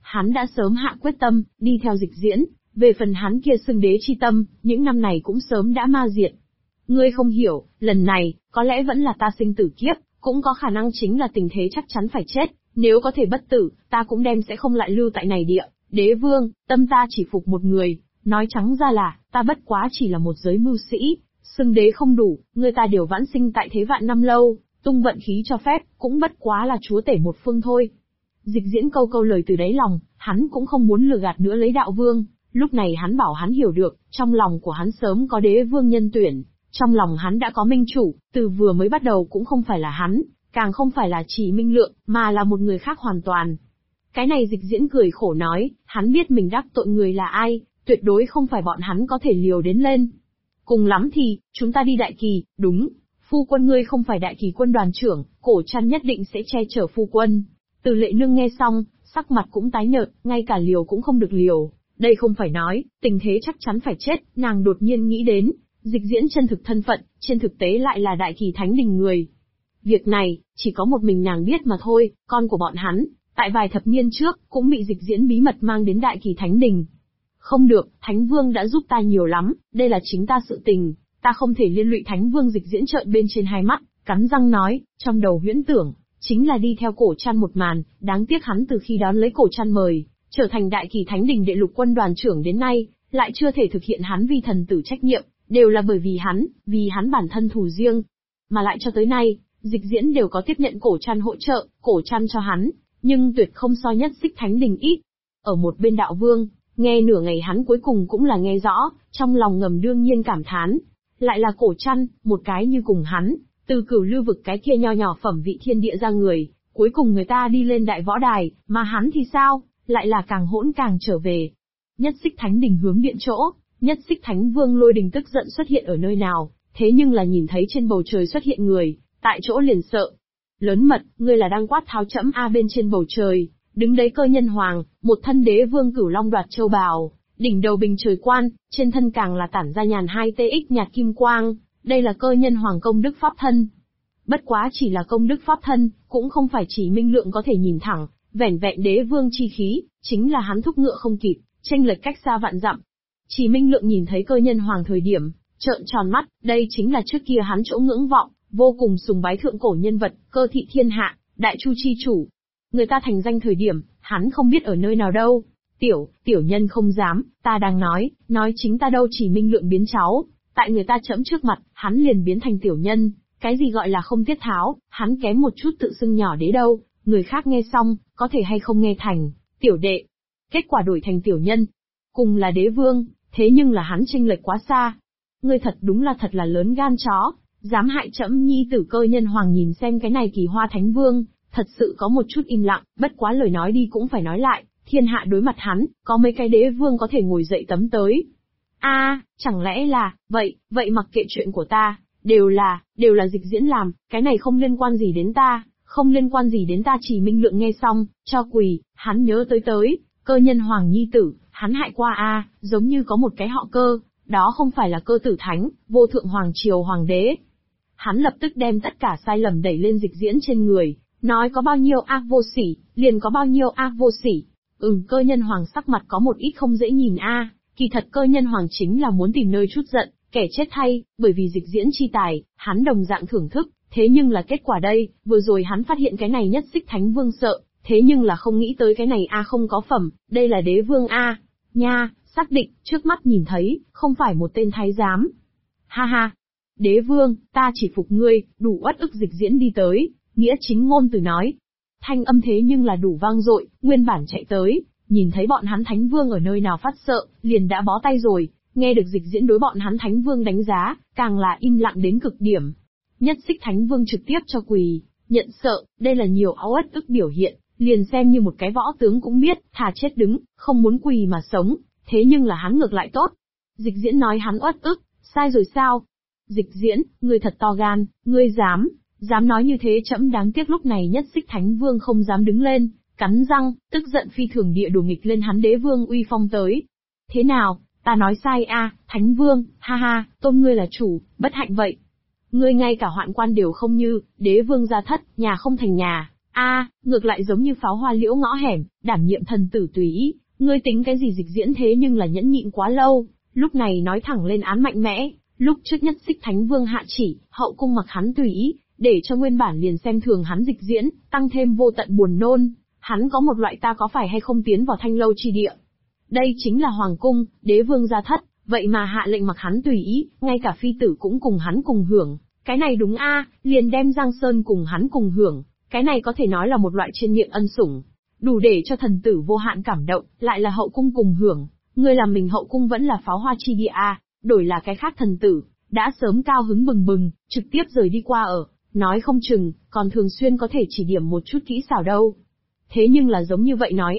Hắn đã sớm hạ quyết tâm, đi theo Dịch Diễn, về phần hắn kia xưng đế chi tâm, những năm này cũng sớm đã ma diệt. Ngươi không hiểu, lần này, có lẽ vẫn là ta sinh tử kiếp, cũng có khả năng chính là tình thế chắc chắn phải chết, nếu có thể bất tử, ta cũng sẽ không lại lưu tại này địa. Đế vương, tâm ta chỉ phục một người, nói trắng ra là, ta bất quá chỉ là một giới mưu sĩ, xưng đế không đủ, người ta đều vãn sinh tại thế vạn năm lâu, tung vận khí cho phép, cũng bất quá là chúa tể một phương thôi. Dịch Diễn câu câu lời từ đáy lòng, hắn cũng không muốn lừa gạt nữa lấy đạo vương, lúc này hắn bảo hắn hiểu được, trong lòng của hắn sớm có đế vương nhân tuyển, trong lòng hắn đã có minh chủ, từ vừa mới bắt đầu cũng không phải là hắn, càng không phải là Chỉ Minh Lượng, mà là một người khác hoàn toàn. Cái này Dịch Diễn cười khổ nói, hắn biết mình đắc tội người là ai, tuyệt đối không phải bọn hắn có thể liều đến lên. Cùng lắm thì, chúng ta đi Đại Kỳ, đúng, phu quân ngươi không phải Đại Kỳ quân đoàn trưởng, Cổ Trăn nhất định sẽ che chở phu quân. Từ Lệ Nương nghe xong, sắc mặt cũng tái nhợt, ngay cả liều cũng không được liều. Đây không phải nói, tình thế chắc chắn phải chết, nàng đột nhiên nghĩ đến, Dịch Diễn chân thực thân phận, trên thực tế lại là Đại Kỳ Thánh Đình người. Việc này, chỉ có một mình nàng biết mà thôi, con của bọn hắn, tại vài thập niên trước, cũng bị Dịch Diễn bí mật mang đến Đại Kỳ Thánh Đình. Không được, Thánh Vương đã giúp ta nhiều lắm, đây là chính ta sự tình, ta không thể liên lụy Thánh Vương. Dịch Diễn trợn bên trên hai mắt, cắn răng nói, trong đầu huyễn tưởng, chính là đi theo Cổ Trăn một màn, đáng tiếc hắn từ khi đón lấy Cổ Trăn mời, trở thành Đại Kỳ Thánh Đình đệ lục quân đoàn trưởng đến nay, lại chưa thể thực hiện hắn vi thần tử trách nhiệm, đều là bởi vì hắn bản thân thù riêng. Mà lại cho tới nay, Dịch Diễn đều có tiếp nhận Cổ Trăn hỗ trợ, Cổ Trăn cho hắn, nhưng tuyệt không so Nhất Xích Thánh Đình ít. Ở một bên đạo vương, nghe nửa ngày hắn cuối cùng cũng là nghe rõ, trong lòng ngầm đương nhiên cảm thán. Lại là Cổ Trăn, một cái như cùng hắn, từ Cửu Lưu vực cái kia nho nhỏ phẩm vị thiên địa ra người, cuối cùng người ta đi lên đại võ đài, mà hắn thì sao, lại là càng hỗn càng trở về. Nhất Xích Thánh Đình hướng điện chỗ, Nhất Xích Thánh Vương Lôi Đình tức giận xuất hiện ở nơi nào, thế nhưng là nhìn thấy trên bầu trời xuất hiện người, tại chỗ liền sợ. Lớn mật, ngươi là đang quát tháo trẫm a? Bên trên bầu trời, đứng đấy Cơ Nhân Hoàng, một thân đế vương cửu long đoạt châu bào, đỉnh đầu bình trời quan, trên thân càng là tản ra nhàn 2TX nhạt kim quang, đây là Cơ Nhân Hoàng công đức pháp thân. Bất quá chỉ là công đức pháp thân, cũng không phải Chỉ Minh Lượng có thể nhìn thẳng, vẻn vẹn đế vương chi khí, chính là hắn thúc ngựa không kịp, chênh lệch cách xa vạn dặm. Chỉ Minh Lượng nhìn thấy Cơ Nhân Hoàng thời điểm, trợn tròn mắt, đây chính là trước kia hắn chỗ ngưỡng vọng, vô cùng sùng bái thượng cổ nhân vật, Cơ Thị Thiên Hạ, Đại Chu chi chủ. Người ta thành danh thời điểm, hắn không biết ở nơi nào đâu. Tiểu nhân không dám, ta đang nói chính ta đâu. Chỉ Minh Lượng biến cháu, tại người ta trẫm trước mặt, hắn liền biến thành tiểu nhân, cái gì gọi là không tiết tháo, hắn kém một chút tự xưng nhỏ đế đâu, người khác nghe xong, có thể hay không nghe thành tiểu đệ. Kết quả đổi thành tiểu nhân, cùng là đế vương, thế nhưng là hắn chênh lệch quá xa. Ngươi thật là lớn gan chó, dám hại trẫm nhi tử. Cơ Nhân Hoàng nhìn xem cái này Kỳ Hoa Thánh Vương, thật sự có một chút im lặng, bất quá lời nói đi cũng phải nói lại, thiên hạ đối mặt hắn, có mấy cái đế vương có thể ngồi dậy tấm tới. Chẳng lẽ là, vậy mặc kệ chuyện của ta, đều là Dịch Diễn làm, cái này không liên quan gì đến ta, không liên quan gì đến ta. Chỉ Minh Lượng nghe xong, cho quỳ, hắn nhớ tới, Cơ Nhân Hoàng nhi tử, hắn hại qua giống như có một cái họ Cơ, đó không phải là Cơ Tử Thánh, vô thượng hoàng triều hoàng đế. Hắn lập tức đem tất cả sai lầm đẩy lên Dịch Diễn trên người, nói có bao nhiêu ác vô sỉ, liền có bao nhiêu ác vô sỉ. Cơ Nhân Hoàng sắc mặt có một ít không dễ nhìn kỳ thật Cơ Nhân Hoàng chính là muốn tìm nơi chút giận, kẻ chết thay, bởi vì Dịch Diễn chi tài, hắn đồng dạng thưởng thức, thế nhưng là kết quả đây, vừa rồi hắn phát hiện cái này Nhất Xích Thánh Vương sợ, thế nhưng là không nghĩ tới cái này không có phẩm, đây là đế vương nha, xác định, trước mắt nhìn thấy, không phải một tên thái giám. Ha, đế vương, ta chỉ phục ngươi, đủ uất ức. Dịch Diễn đi tới, nghĩa chính ngôn từ nói. Thanh âm thế nhưng là đủ vang dội, nguyên bản chạy tới, nhìn thấy bọn hắn Thánh Vương ở nơi nào phát sợ, liền đã bó tay rồi, nghe được Dịch Diễn đối bọn hắn Thánh Vương đánh giá, càng là im lặng đến cực điểm. Nhất Xích Thánh Vương trực tiếp cho quỳ, nhận sợ, đây là nhiều uất ức biểu hiện, liền xem như một cái võ tướng cũng biết, thà chết đứng, không muốn quỳ mà sống, thế nhưng là hắn ngược lại tốt. Dịch Diễn nói hắn uất ức, sai rồi sao? Dịch Diễn, ngươi thật to gan, ngươi dám nói như thế. Trẫm đáng tiếc lúc này Nhất Xích Thánh Vương không dám đứng lên, cắn răng, tức giận phi thường địa đùa nghịch lên hắn đế vương uy phong tới. Thế nào, ta nói sai Thánh Vương, ha, tôn ngươi là chủ, bất hạnh vậy. Ngươi ngay cả hoạn quan đều không như, đế vương gia thất, nhà không thành nhà, Ngược lại giống như pháo hoa liễu ngõ hẻm, đảm nhiệm thần tử tùy ý, ngươi tính cái gì Dịch Diễn thế nhưng là nhẫn nhịn quá lâu, lúc này nói thẳng lên án mạnh mẽ, lúc trước Nhất Xích Thánh Vương hạ chỉ, hậu cung mặc hắn tùy ý, để cho nguyên bản liền xem thường hắn Dịch Diễn, tăng thêm vô tận buồn nôn, hắn có một loại ta có phải hay không tiến vào thanh lâu chi địa. Đây chính là hoàng cung, đế vương gia thất, vậy mà hạ lệnh mặc hắn tùy ý, ngay cả phi tử cũng cùng hắn cùng hưởng, cái này đúng liền đem Giang Sơn cùng hắn cùng hưởng, cái này có thể nói là một loại trên miệng ân sủng, đủ để cho thần tử vô hạn cảm động, lại là hậu cung cùng hưởng, ngươi làm mình hậu cung vẫn là pháo hoa chi địa đổi là cái khác thần tử, đã sớm cao hứng bừng bừng, trực tiếp rời đi qua ở, nói không chừng, còn thường xuyên có thể chỉ điểm một chút kỹ xảo đâu. Thế nhưng là giống như vậy nói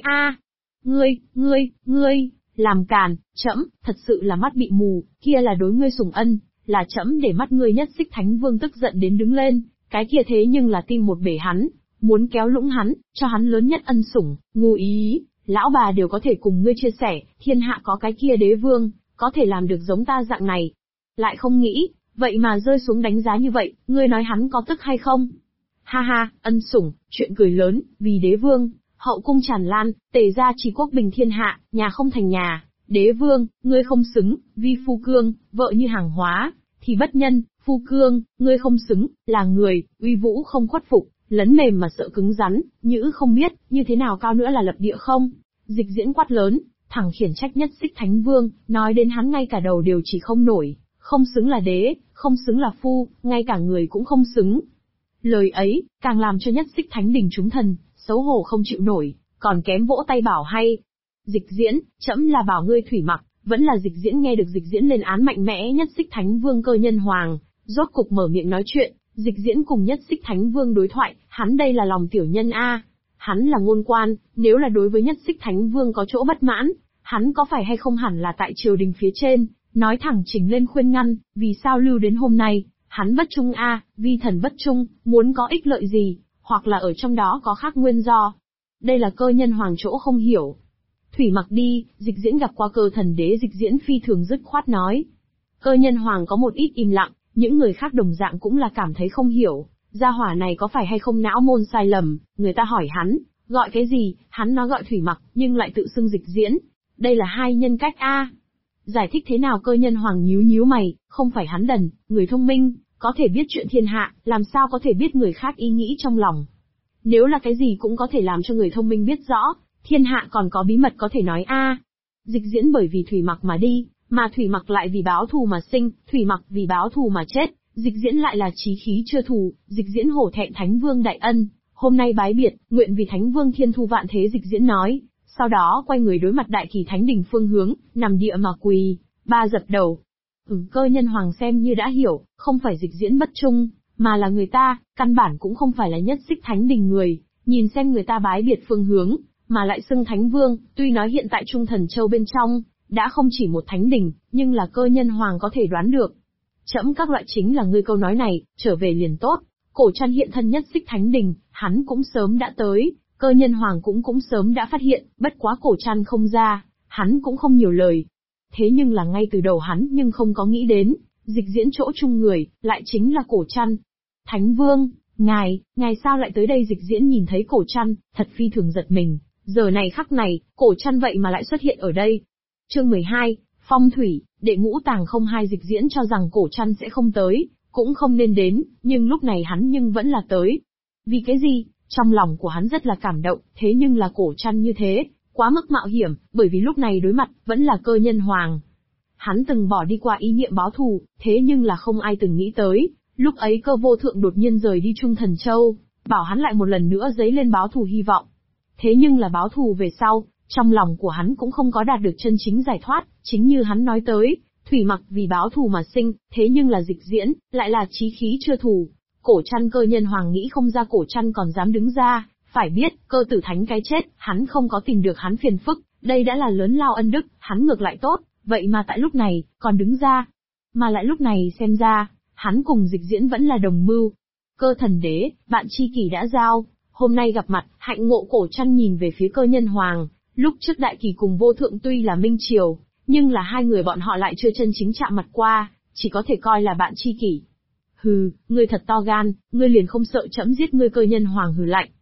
ngươi, làm càn, trẫm, thật sự là mắt bị mù, kia là đối ngươi sủng ân, là trẫm để mắt ngươi Nhất Xích Thánh Vương tức giận đến đứng lên, cái kia thế nhưng là tim một bể hắn, muốn kéo lũng hắn, cho hắn lớn nhất ân sủng, ngu ý, lão bà đều có thể cùng ngươi chia sẻ, thiên hạ có cái kia đế vương, có thể làm được giống ta dạng này. Lại không nghĩ, vậy mà rơi xuống đánh giá như vậy, ngươi nói hắn có tức hay không? Ha ha, ân sủng, chuyện cười lớn, vì đế vương, hậu cung tràn lan, tề gia chỉ quốc bình thiên hạ, nhà không thành nhà, đế vương, ngươi không xứng, vi phu cương, vợ như hàng hóa, thì bất nhân, phu cương, ngươi không xứng, là người, uy vũ không khuất phục, lấn mềm mà sợ cứng rắn, nhữ không biết, như thế nào cao nữa là lập địa không? Dịch Diễn quát lớn, thẳng khiển trách Nhất Xích Thánh Vương, nói đến hắn ngay cả đầu đều chỉ không nổi, không xứng là đế, không xứng là phu, ngay cả người cũng không xứng. Lời ấy, càng làm cho Nhất Xích Thánh Đình chúng thần, xấu hổ không chịu nổi, còn kém vỗ tay bảo hay. Dịch Diễn, trẫm là bảo ngươi thủy mặc, vẫn là Dịch Diễn nghe được Dịch Diễn lên án mạnh mẽ Nhất Xích Thánh Vương Cơ Nhân Hoàng, rốt cục mở miệng nói chuyện, Dịch Diễn cùng Nhất Xích Thánh Vương đối thoại, hắn đây là lòng tiểu nhân hắn là ngôn quan, nếu là đối với Nhất Xích Thánh Vương có chỗ bất mãn, hắn có phải hay không hẳn là tại triều đình phía trên, nói thẳng trình lên khuyên ngăn, vì sao lưu đến hôm nay, hắn bất trung vi thần bất trung, muốn có ích lợi gì, hoặc là ở trong đó có khác nguyên do. Đây là Cơ Nhân Hoàng chỗ không hiểu. Thủy mặc đi, Dịch Diễn gặp qua Cơ Thần Đế, Dịch Diễn phi thường dứt khoát nói. Cơ Nhân Hoàng có một ít im lặng, những người khác đồng dạng cũng là cảm thấy không hiểu, gia hỏa này có phải hay không não môn sai lầm, người ta hỏi hắn, gọi cái gì, hắn nói gọi Thủy mặc, nhưng lại tự xưng Dịch Diễn. Đây là hai nhân cách Giải thích thế nào? Cơ Nhân Hoàng nhíu nhíu mày, không phải hắn đần, người thông minh, có thể biết chuyện thiên hạ, làm sao có thể biết người khác ý nghĩ trong lòng. Nếu là cái gì cũng có thể làm cho người thông minh biết rõ, thiên hạ còn có bí mật có thể nói Dịch Diễn bởi vì Thủy mặc mà đi, mà Thủy mặc lại vì báo thù mà sinh, Thủy mặc vì báo thù mà chết, Dịch Diễn lại là chí khí chưa thù, Dịch Diễn hổ thẹn Thánh Vương đại ân, hôm nay bái biệt, nguyện vì Thánh Vương thiên thu vạn thế. Dịch Diễn nói, sau đó quay người đối mặt Đại Kỳ Thánh Đình phương hướng, nằm địa mà quỳ, ba dập đầu. Cơ Nhân Hoàng xem như đã hiểu, không phải Dịch Diễn bất trung, mà là người ta, căn bản cũng không phải là Nhất Xích Thánh Đình người, nhìn xem người ta bái biệt phương hướng, mà lại xưng Thánh Vương, tuy nói hiện tại Trung Thần Châu bên trong, đã không chỉ một Thánh Đình, nhưng là Cơ Nhân Hoàng có thể đoán được. Trẫm các loại chính là ngươi câu nói này, trở về liền tốt, Cổ Trăn hiện thân Nhất Xích Thánh Đình, hắn cũng sớm đã tới, Cơ Nhân Hoàng cũng sớm đã phát hiện, bất quá Cổ Trăn không ra, hắn cũng không nhiều lời. Thế nhưng là ngay từ đầu hắn nhưng không có nghĩ đến, Dịch Diễn chỗ chung người, lại chính là Cổ Trăn. Thánh Vương, ngài sao lại tới đây? Dịch Diễn nhìn thấy Cổ Trăn, thật phi thường giật mình, giờ này khắc này, Cổ Trăn vậy mà lại xuất hiện ở đây. Chương 12, Phong Thủy, đệ ngũ tàng không hai. Dịch Diễn cho rằng Cổ Trăn sẽ không tới, cũng không nên đến, nhưng lúc này hắn nhưng vẫn là tới. Vì cái gì? Trong lòng của hắn rất là cảm động, thế nhưng là Cổ Trăn như thế, quá mức mạo hiểm, bởi vì lúc này đối mặt, vẫn là Cơ Nhân Hoàng. Hắn từng bỏ đi qua ý niệm báo thù, thế nhưng là không ai từng nghĩ tới, lúc ấy Cơ Vô Thượng đột nhiên rời đi Trung Thần Châu, bảo hắn lại một lần nữa dấy lên báo thù hy vọng. Thế nhưng là báo thù về sau, trong lòng của hắn cũng không có đạt được chân chính giải thoát, chính như hắn nói tới, Thủy mặc vì báo thù mà sinh, thế nhưng là Dịch Diễn, lại là chí khí chưa thù. Cổ Trăn Cơ Nhân Hoàng nghĩ không ra Cổ Trăn còn dám đứng ra, phải biết, Cơ Tử Thánh cái chết, hắn không có tìm được hắn phiền phức, đây đã là lớn lao ân đức, hắn ngược lại tốt, vậy mà tại lúc này, còn đứng ra. Mà lại lúc này xem ra, hắn cùng Dịch Diễn vẫn là đồng mưu. Cơ Thần Đế, bạn tri kỷ đã giao, hôm nay gặp mặt, hạnh ngộ. Cổ Trăn nhìn về phía Cơ Nhân Hoàng, lúc trước Đại Kỳ cùng Vô Thượng tuy là minh triều, nhưng là hai người bọn họ lại chưa chân chính chạm mặt qua, chỉ có thể coi là bạn tri kỷ. Hừ, ngươi thật to gan, ngươi liền không sợ trẫm giết ngươi? Cơ Nhân Hoàng hừ lạnh.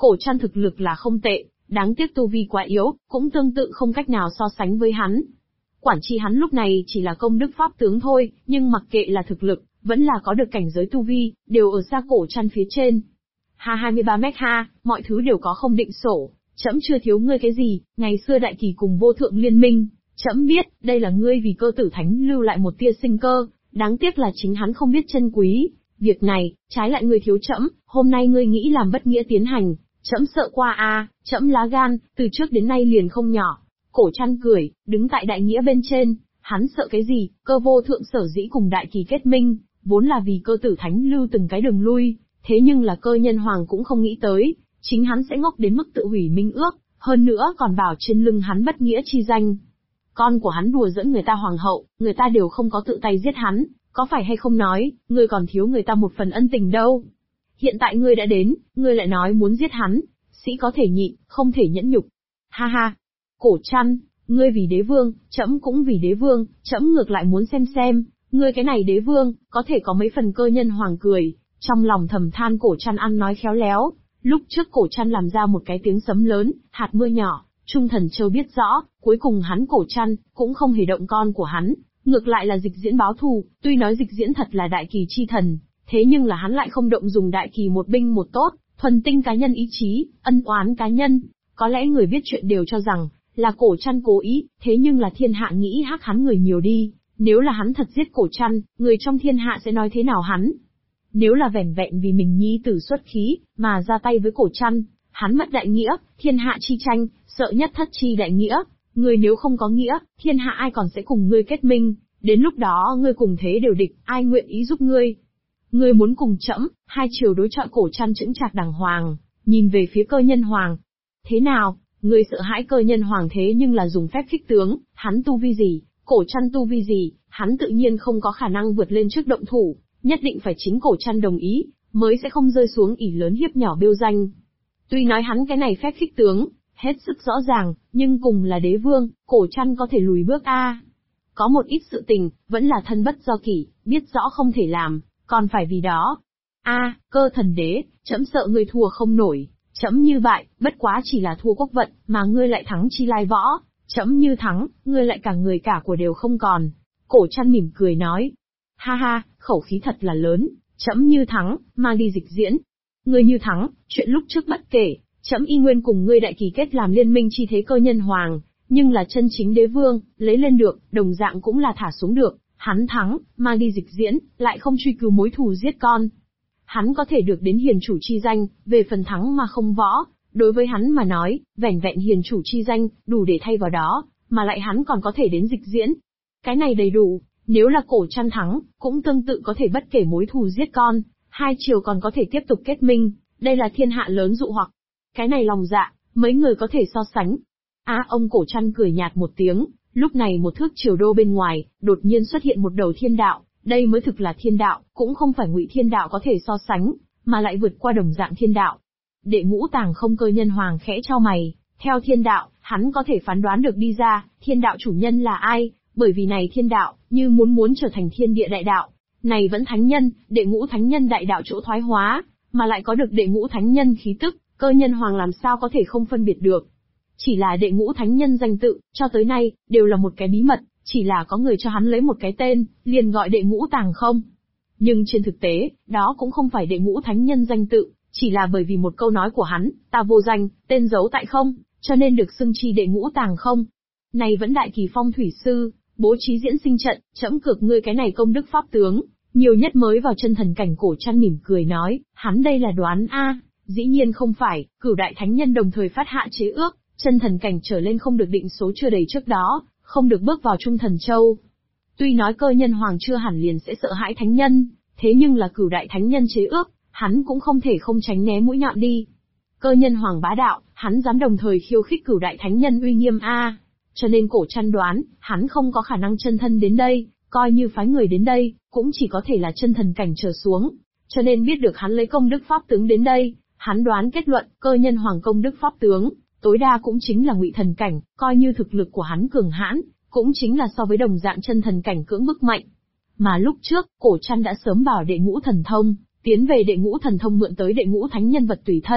Cổ Trăn thực lực là không tệ, đáng tiếc tu vi quá yếu, cũng tương tự không cách nào so sánh với hắn. Quản chi hắn lúc này chỉ là công đức pháp tướng thôi, nhưng mặc kệ là thực lực, vẫn là có được cảnh giới tu vi, đều ở xa Cổ Trăn phía trên. Ha 23 mét ha, mọi thứ đều có không định sổ, trẫm chưa thiếu ngươi cái gì, ngày xưa đại kỳ cùng vô thượng liên minh, trẫm biết, đây là ngươi vì cơ tử thánh lưu lại một tia sinh cơ, đáng tiếc là chính hắn không biết trân quý. Việc này, trái lại ngươi thiếu trẫm, hôm nay ngươi nghĩ làm bất nghĩa tiến hành, trẫm sợ qua a, trẫm lá gan, từ trước đến nay liền không nhỏ. Cổ Trăn cười, đứng tại đại nghĩa bên trên, hắn sợ cái gì, cơ vô thượng sở dĩ cùng đại kỳ kết minh, vốn là vì cơ tử thánh lưu từng cái đường lui, thế nhưng là cơ nhân hoàng cũng không nghĩ tới, chính hắn sẽ ngốc đến mức tự hủy minh ước, hơn nữa còn bảo trên lưng hắn bất nghĩa chi danh. Con của hắn đùa giỡn người ta hoàng hậu, người ta đều không có tự tay giết hắn, có phải hay không nói, ngươi còn thiếu người ta một phần ân tình đâu. Hiện tại ngươi đã đến, ngươi lại nói muốn giết hắn, sĩ có thể nhịn, không thể nhẫn nhục. Ha ha, Cổ Trăn, ngươi vì đế vương, trẫm cũng vì đế vương, trẫm ngược lại muốn xem, ngươi cái này đế vương, có thể có mấy phần cơ nhân hoàng cười, trong lòng thầm than Cổ Trăn ăn nói khéo léo. Lúc trước Cổ Trăn làm ra một cái tiếng sấm lớn, hạt mưa nhỏ, Trung Thần Châu biết rõ, cuối cùng hắn Cổ Trăn, cũng không hề động con của hắn, ngược lại là Dịch Diễn báo thù, tuy nói Dịch Diễn thật là đại kỳ chi thần, thế nhưng là hắn lại không động dùng đại kỳ một binh một tốt, thuần tinh cá nhân ý chí, ân oán cá nhân. Có lẽ người viết chuyện đều cho rằng, là Cổ Trăn cố ý, thế nhưng là thiên hạ nghĩ hắc hắn người nhiều đi, nếu là hắn thật giết Cổ Trăn, người trong thiên hạ sẽ nói thế nào hắn? Nếu là vẻn vẹn vì mình nhi tử xuất khí, mà ra tay với Cổ Trăn, hắn mất đại nghĩa, thiên hạ chi tranh, sợ nhất thất chi đại nghĩa, người nếu không có nghĩa, thiên hạ ai còn sẽ cùng ngươi kết minh, đến lúc đó ngươi cùng thế đều địch, ai nguyện ý giúp ngươi? Ngươi muốn cùng trẫm, hai chiều đối chọi Cổ Trăn chững chạc đàng hoàng, nhìn về phía cơ nhân hoàng. Thế nào, ngươi sợ hãi cơ nhân hoàng thế nhưng là dùng phép khích tướng, hắn tu vi gì, Cổ Trăn tu vi gì, hắn tự nhiên không có khả năng vượt lên trước động thủ, nhất định phải chính Cổ Trăn đồng ý, mới sẽ không rơi xuống ỷ lớn hiếp nhỏ bêu danh. Tuy nói hắn cái này phép khích tướng, hết sức rõ ràng, nhưng cùng là đế vương, Cổ Trăn có thể lùi bước a. Có một ít sự tình, vẫn là thân bất do kỷ, biết rõ không thể làm, còn phải vì đó. A, cơ thần đế, trẫm sợ ngươi thua không nổi, trẫm như vậy, bất quá chỉ là thua quốc vận, mà ngươi lại thắng chi lai võ, trẫm như thắng, ngươi lại cả người cả của đều không còn. Cổ Trăn mỉm cười nói. Ha ha, khẩu khí thật là lớn, trẫm như thắng, mang đi Dịch Diễn. Ngươi như thắng, chuyện lúc trước bất kể, trẫm y nguyên cùng ngươi đại kỳ kết làm liên minh chi thế cơ nhân hoàng, nhưng là chân chính đế vương, lấy lên được, đồng dạng cũng là thả xuống được, hắn thắng, mang đi Dịch Diễn, lại không truy cứu mối thù giết con. Hắn có thể được đến hiền chủ chi danh, về phần thắng mà không võ, đối với hắn mà nói, vẻn vẹn hiền chủ chi danh, đủ để thay vào đó, mà lại hắn còn có thể đến Dịch Diễn. Cái này đầy đủ, nếu là Cổ Trăn thắng, cũng tương tự có thể bất kể mối thù giết con, hai chiều còn có thể tiếp tục kết minh, đây là thiên hạ lớn dụ hoặc. Cái này lòng dạ, mấy người có thể so sánh. Ông Cổ Trăn cười nhạt một tiếng, lúc này một thước triều đô bên ngoài, đột nhiên xuất hiện một đầu thiên đạo, đây mới thực là thiên đạo, cũng không phải Ngụy Thiên Đạo có thể so sánh, mà lại vượt qua đồng dạng thiên đạo. Đệ Ngũ Tàng Không cơ nhân hoàng khẽ chau mày, theo thiên đạo, hắn có thể phán đoán được đi ra, thiên đạo chủ nhân là ai, bởi vì này thiên đạo, như muốn trở thành thiên địa đại đạo, này vẫn thánh nhân, đệ ngũ thánh nhân đại đạo chỗ thoái hóa, mà lại có được đệ ngũ thánh nhân khí tức, cơ nhân hoàng làm sao có thể không phân biệt được. Chỉ là đệ ngũ thánh nhân danh tự, cho tới nay, đều là một cái bí mật, chỉ là có người cho hắn lấy một cái tên, liền gọi đệ ngũ tàng không. Nhưng trên thực tế, đó cũng không phải đệ ngũ thánh nhân danh tự, chỉ là bởi vì một câu nói của hắn, ta vô danh, tên giấu tại không, cho nên được xưng chi đệ ngũ tàng không. Này vẫn đại kỳ phong thủy sư, bố trí diễn sinh trận, trẫm cược ngươi cái này công đức pháp tướng, nhiều nhất mới vào chân thần cảnh. Cổ Trăn mỉm cười nói, hắn đây là đoán dĩ nhiên không phải, cửu đại thánh nhân đồng thời phát hạ chế ước, chân thần cảnh trở lên không được định số chưa đầy trước đó, không được bước vào Trung Thần Châu. Tuy nói cơ nhân hoàng chưa hẳn liền sẽ sợ hãi thánh nhân, thế nhưng là cửu đại thánh nhân chế ước, hắn cũng không thể không tránh né mũi nhọn đi. Cơ nhân hoàng bá đạo, hắn dám đồng thời khiêu khích cửu đại thánh nhân uy nghiêm cho nên Cổ Trăn đoán, hắn không có khả năng chân thân đến đây, coi như phái người đến đây, cũng chỉ có thể là chân thần cảnh trở xuống. Cho nên biết được hắn lấy công đức pháp tướng đến đây, hắn đoán kết luận, cơ nhân hoàng công đức pháp tướng, tối đa cũng chính là ngụy thần cảnh, coi như thực lực của hắn cường hãn, cũng chính là so với đồng dạng chân thần cảnh cưỡng bức mạnh. Mà lúc trước, Cổ Trăn đã sớm bảo đệ ngũ thần thông, tiến về đệ ngũ thần thông mượn tới đệ ngũ thánh nhân vật tùy thân,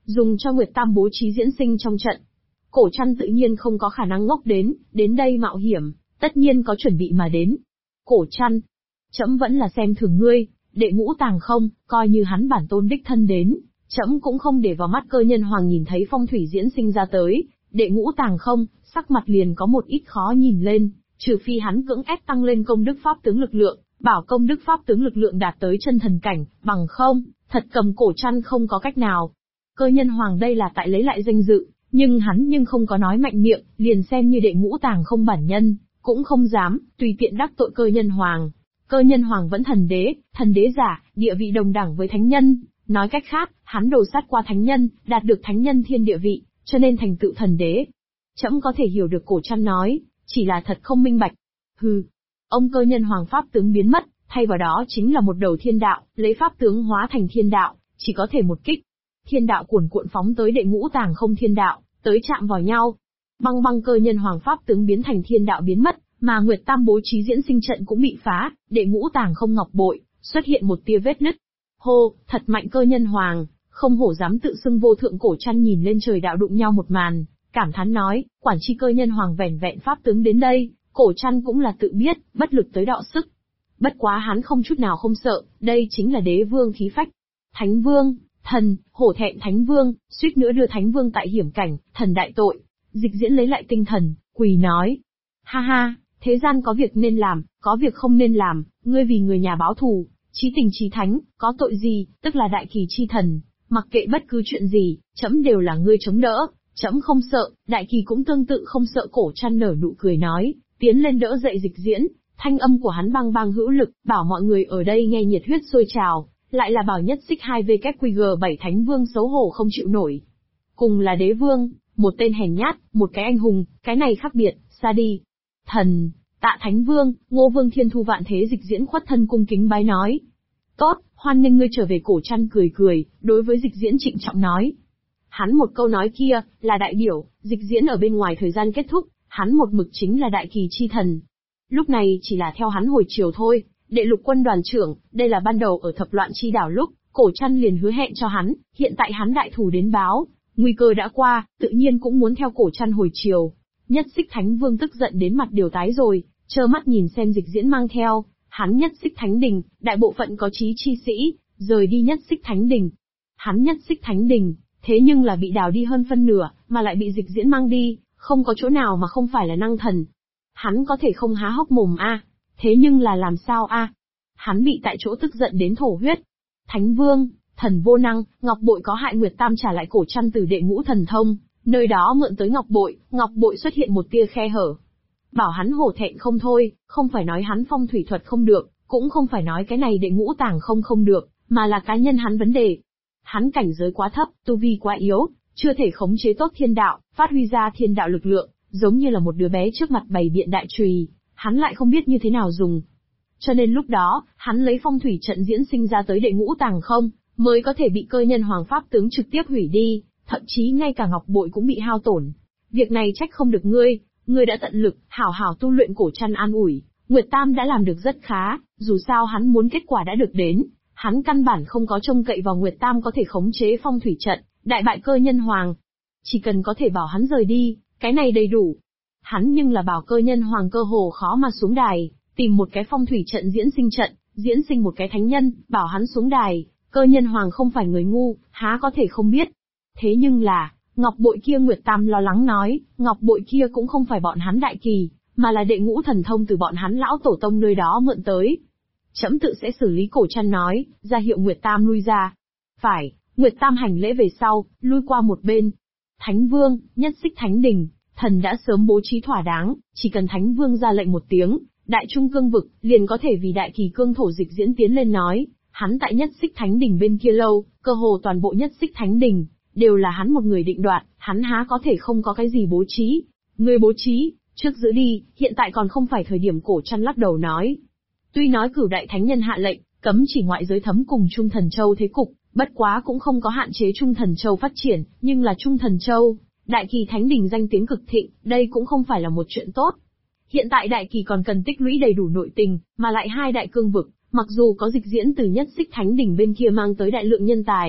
dùng cho Nguyệt Tam bố trí diễn sinh trong trận. Cổ Trăn tự nhiên không có khả năng ngốc đến đây mạo hiểm, tất nhiên có chuẩn bị mà đến. Cổ Trăn, trẫm vẫn là xem thường ngươi, đệ Ngũ Tàng Không, coi như hắn bản tôn đích thân đến, trẫm cũng không để vào mắt. Cơ Nhân Hoàng nhìn thấy phong thủy diễn sinh ra tới, đệ Ngũ Tàng Không, sắc mặt liền có một ít khó nhìn lên, trừ phi hắn cưỡng ép tăng lên công đức pháp tướng lực lượng, bảo công đức pháp tướng lực lượng đạt tới chân thần cảnh, bằng không, thật cầm Cổ Trăn không có cách nào. Cơ Nhân Hoàng đây là tại lấy lại danh dự, nhưng hắn không có nói mạnh miệng, liền xem như đệ Ngũ Tàng Không bản nhân, cũng không dám tùy tiện đắc tội Cơ Nhân Hoàng. Cơ Nhân Hoàng vẫn thần đế giả, địa vị đồng đẳng với thánh nhân, nói cách khác, hắn đồ sát qua thánh nhân, đạt được thánh nhân thiên địa vị, cho nên thành tựu thần đế. Trẫm có thể hiểu được Cổ Trăn nói, chỉ là thật không minh bạch. Hừ, ông Cơ Nhân Hoàng pháp tướng biến mất, thay vào đó chính là một đầu thiên đạo, lấy pháp tướng hóa thành thiên đạo, chỉ có thể một kích. Thiên đạo cuồn cuộn phóng tới đệ Ngũ Tàng Không thiên đạo, tới chạm vào nhau. Băng băng. Cơ Nhân Hoàng pháp tướng biến thành thiên đạo biến mất, mà Nguyệt Tam bố trí diễn sinh trận cũng bị phá, đệ Ngũ Tàng Không ngọc bội, xuất hiện một tia vết nứt. Hô, thật mạnh. Cơ Nhân Hoàng, không hổ dám tự xưng vô thượng. Cổ Trăn nhìn lên trời đạo đụng nhau một màn, cảm thán nói, quản chi Cơ Nhân Hoàng vẻn vẹn pháp tướng đến đây, Cổ Trăn cũng là tự biết, bất lực tới đọ sức. Bất quá hắn không chút nào không sợ, đây chính là đế vương khí phách. Thánh vương, thần, hổ thẹn Thánh vương, suýt nữa đưa Thánh vương tại hiểm cảnh, thần đại tội. Dịch Diễn lấy lại tinh thần, quỳ nói. Ha ha, thế gian có việc nên làm, có việc không nên làm, ngươi vì người nhà báo thù, chí tình chí thánh, có tội gì, tức là đại kỳ chi thần, mặc kệ bất cứ chuyện gì, trẫm đều là ngươi chống đỡ, trẫm không sợ, đại kỳ cũng tương tự không sợ. Cổ Trăn nở nụ cười nói, tiến lên đỡ dậy Dịch Diễn, thanh âm của hắn bang bang hữu lực, bảo mọi người ở đây nghe nhiệt huyết sôi trào, lại là bảo nhất xích 2WQG7 Thánh vương xấu hổ không chịu nổi. Cùng là đế vương, một tên hèn nhát, một cái anh hùng, cái này khác biệt, xa đi. Thần, tạ Thánh vương. Ngô Vương Thiên Thu vạn thế. Dịch Diễn khuất thân cung kính bái nói. Tốt, hoan nghênh ngươi trở về. Cổ Trăn cười, đối với Dịch Diễn trịnh trọng nói. Hắn một câu nói kia, là đại biểu, Dịch Diễn ở bên ngoài thời gian kết thúc, hắn một mực chính là đại kỳ chi thần. Lúc này chỉ là theo hắn hồi chiều thôi. Đệ Lục quân đoàn trưởng, đây là ban đầu ở thập loạn chi đảo lúc, Cổ Trăn liền hứa hẹn cho hắn, hiện tại hắn đại thù đến báo, nguy cơ đã qua, tự nhiên cũng muốn theo Cổ Trăn hồi chiều. Nhất xích Thánh vương tức giận đến mặt đều tái rồi, trơ mắt nhìn xem Dịch Diễn mang theo hắn Nhất xích Thánh đình, đại bộ phận có chí chi sĩ, rời đi Nhất xích Thánh đình. Hắn Nhất xích Thánh đình, thế nhưng là bị đào đi hơn phân nửa, mà lại bị Dịch Diễn mang đi, không có chỗ nào mà không phải là năng thần. Hắn có thể không há hốc mồm a, thế nhưng là làm sao a? Hắn bị tại chỗ tức giận đến thổ huyết. Thánh vương, thần vô năng, ngọc bội có hại. Nguyệt Tam trả lại Cổ Trăn từ đệ Ngũ thần thông, nơi đó mượn tới ngọc bội xuất hiện một tia khe hở. Bảo hắn hổ thẹn không thôi, không phải nói hắn phong thủy thuật không được, cũng không phải nói cái này đệ Ngũ Tàng không được, mà là cá nhân hắn vấn đề. Hắn cảnh giới quá thấp, tu vi quá yếu, chưa thể khống chế tốt thiên đạo, phát huy ra thiên đạo lực lượng, giống như là một đứa bé trước mặt bày biện đại chùy, hắn lại không biết như thế nào dùng. Cho nên lúc đó, hắn lấy phong thủy trận diễn sinh ra tới đệ Ngũ Tàng không, mới có thể bị Cơ Nhân Hoàng pháp tướng trực tiếp hủy đi, thậm chí ngay cả ngọc bội cũng bị hao tổn. Việc này trách không được ngươi đã tận lực, hảo hảo tu luyện. Cổ Trăn an ủi, Nguyệt Tam đã làm được rất khá, dù sao hắn muốn kết quả đã được đến, hắn căn bản không có trông cậy vào Nguyệt Tam có thể khống chế phong thủy trận, đại bại Cơ Nhân Hoàng. Chỉ cần có thể bảo hắn rời đi, cái này đầy đủ. Hắn nhưng là bảo Cơ Nhân Hoàng cơ hồ khó mà xuống đài, tìm một cái phong thủy trận, diễn sinh một cái thánh nhân, bảo hắn xuống đài, Cơ Nhân Hoàng không phải người ngu, há có thể không biết. Thế nhưng là, ngọc bội kia, Nguyệt Tam lo lắng nói, ngọc bội kia cũng không phải bọn hắn đại kỳ, mà là đệ Ngũ thần thông từ bọn hắn lão tổ tông nơi đó mượn tới. Trẫm tự sẽ xử lý. Cổ Trăn nói, ra hiệu Nguyệt Tam lui ra. Phải. Nguyệt Tam hành lễ về sau, lui qua một bên. Thánh vương, Nhất xích Thánh đình, thần đã sớm bố trí thỏa đáng, chỉ cần Thánh vương ra lệnh một tiếng, đại trung cương vực, liền có thể vì đại kỳ cương thổ. Dịch Diễn tiến lên nói, hắn tại Nhất xích Thánh đình bên kia lâu, cơ hồ toàn bộ Nhất xích Thánh đình, đều là hắn một người định đoạt, hắn há có thể không có cái gì bố trí. Người bố trí, trước giữ đi, hiện tại còn không phải thời điểm. Cổ Trăn lắc đầu nói. Tuy nói Cửu đại thánh nhân hạ lệnh, cấm chỉ ngoại giới thấm cùng Trung Thần Châu thế cục, bất quá cũng không có hạn chế Trung Thần Châu phát triển, nhưng là Trung Thần Châu, đại kỳ thánh đình danh tiếng cực thịnh, đây cũng không phải là một chuyện tốt. Hiện tại đại kỳ còn cần tích lũy đầy đủ nội tình, mà lại hai đại cương vực, mặc dù có Dịch Diễn từ Nhất xích Thánh đình bên kia mang tới đại lượng nhân tài,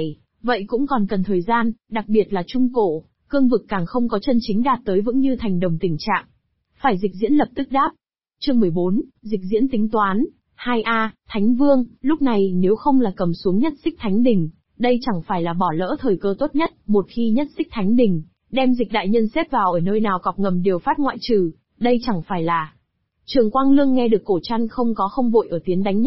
Vậy cũng còn cần thời gian, đặc biệt là trung cổ, cương vực càng không có chân chính đạt tới vững như thành đồng tình trạng. Phải Dịch Diễn lập tức đáp. Chương 14, Dịch Diễn tính toán. 2A, Thánh Vương, lúc này nếu không là cầm xuống Nhất Xích Thánh Đình, đây chẳng phải là bỏ lỡ thời cơ tốt nhất. Một khi Nhất Xích Thánh Đình đem Dịch đại nhân xếp vào ở nơi nào cọc ngầm điều phát ngoại trừ, đây chẳng phải là. Trường Quang Lương nghe được Cổ Trăn không vội ở tiến đánh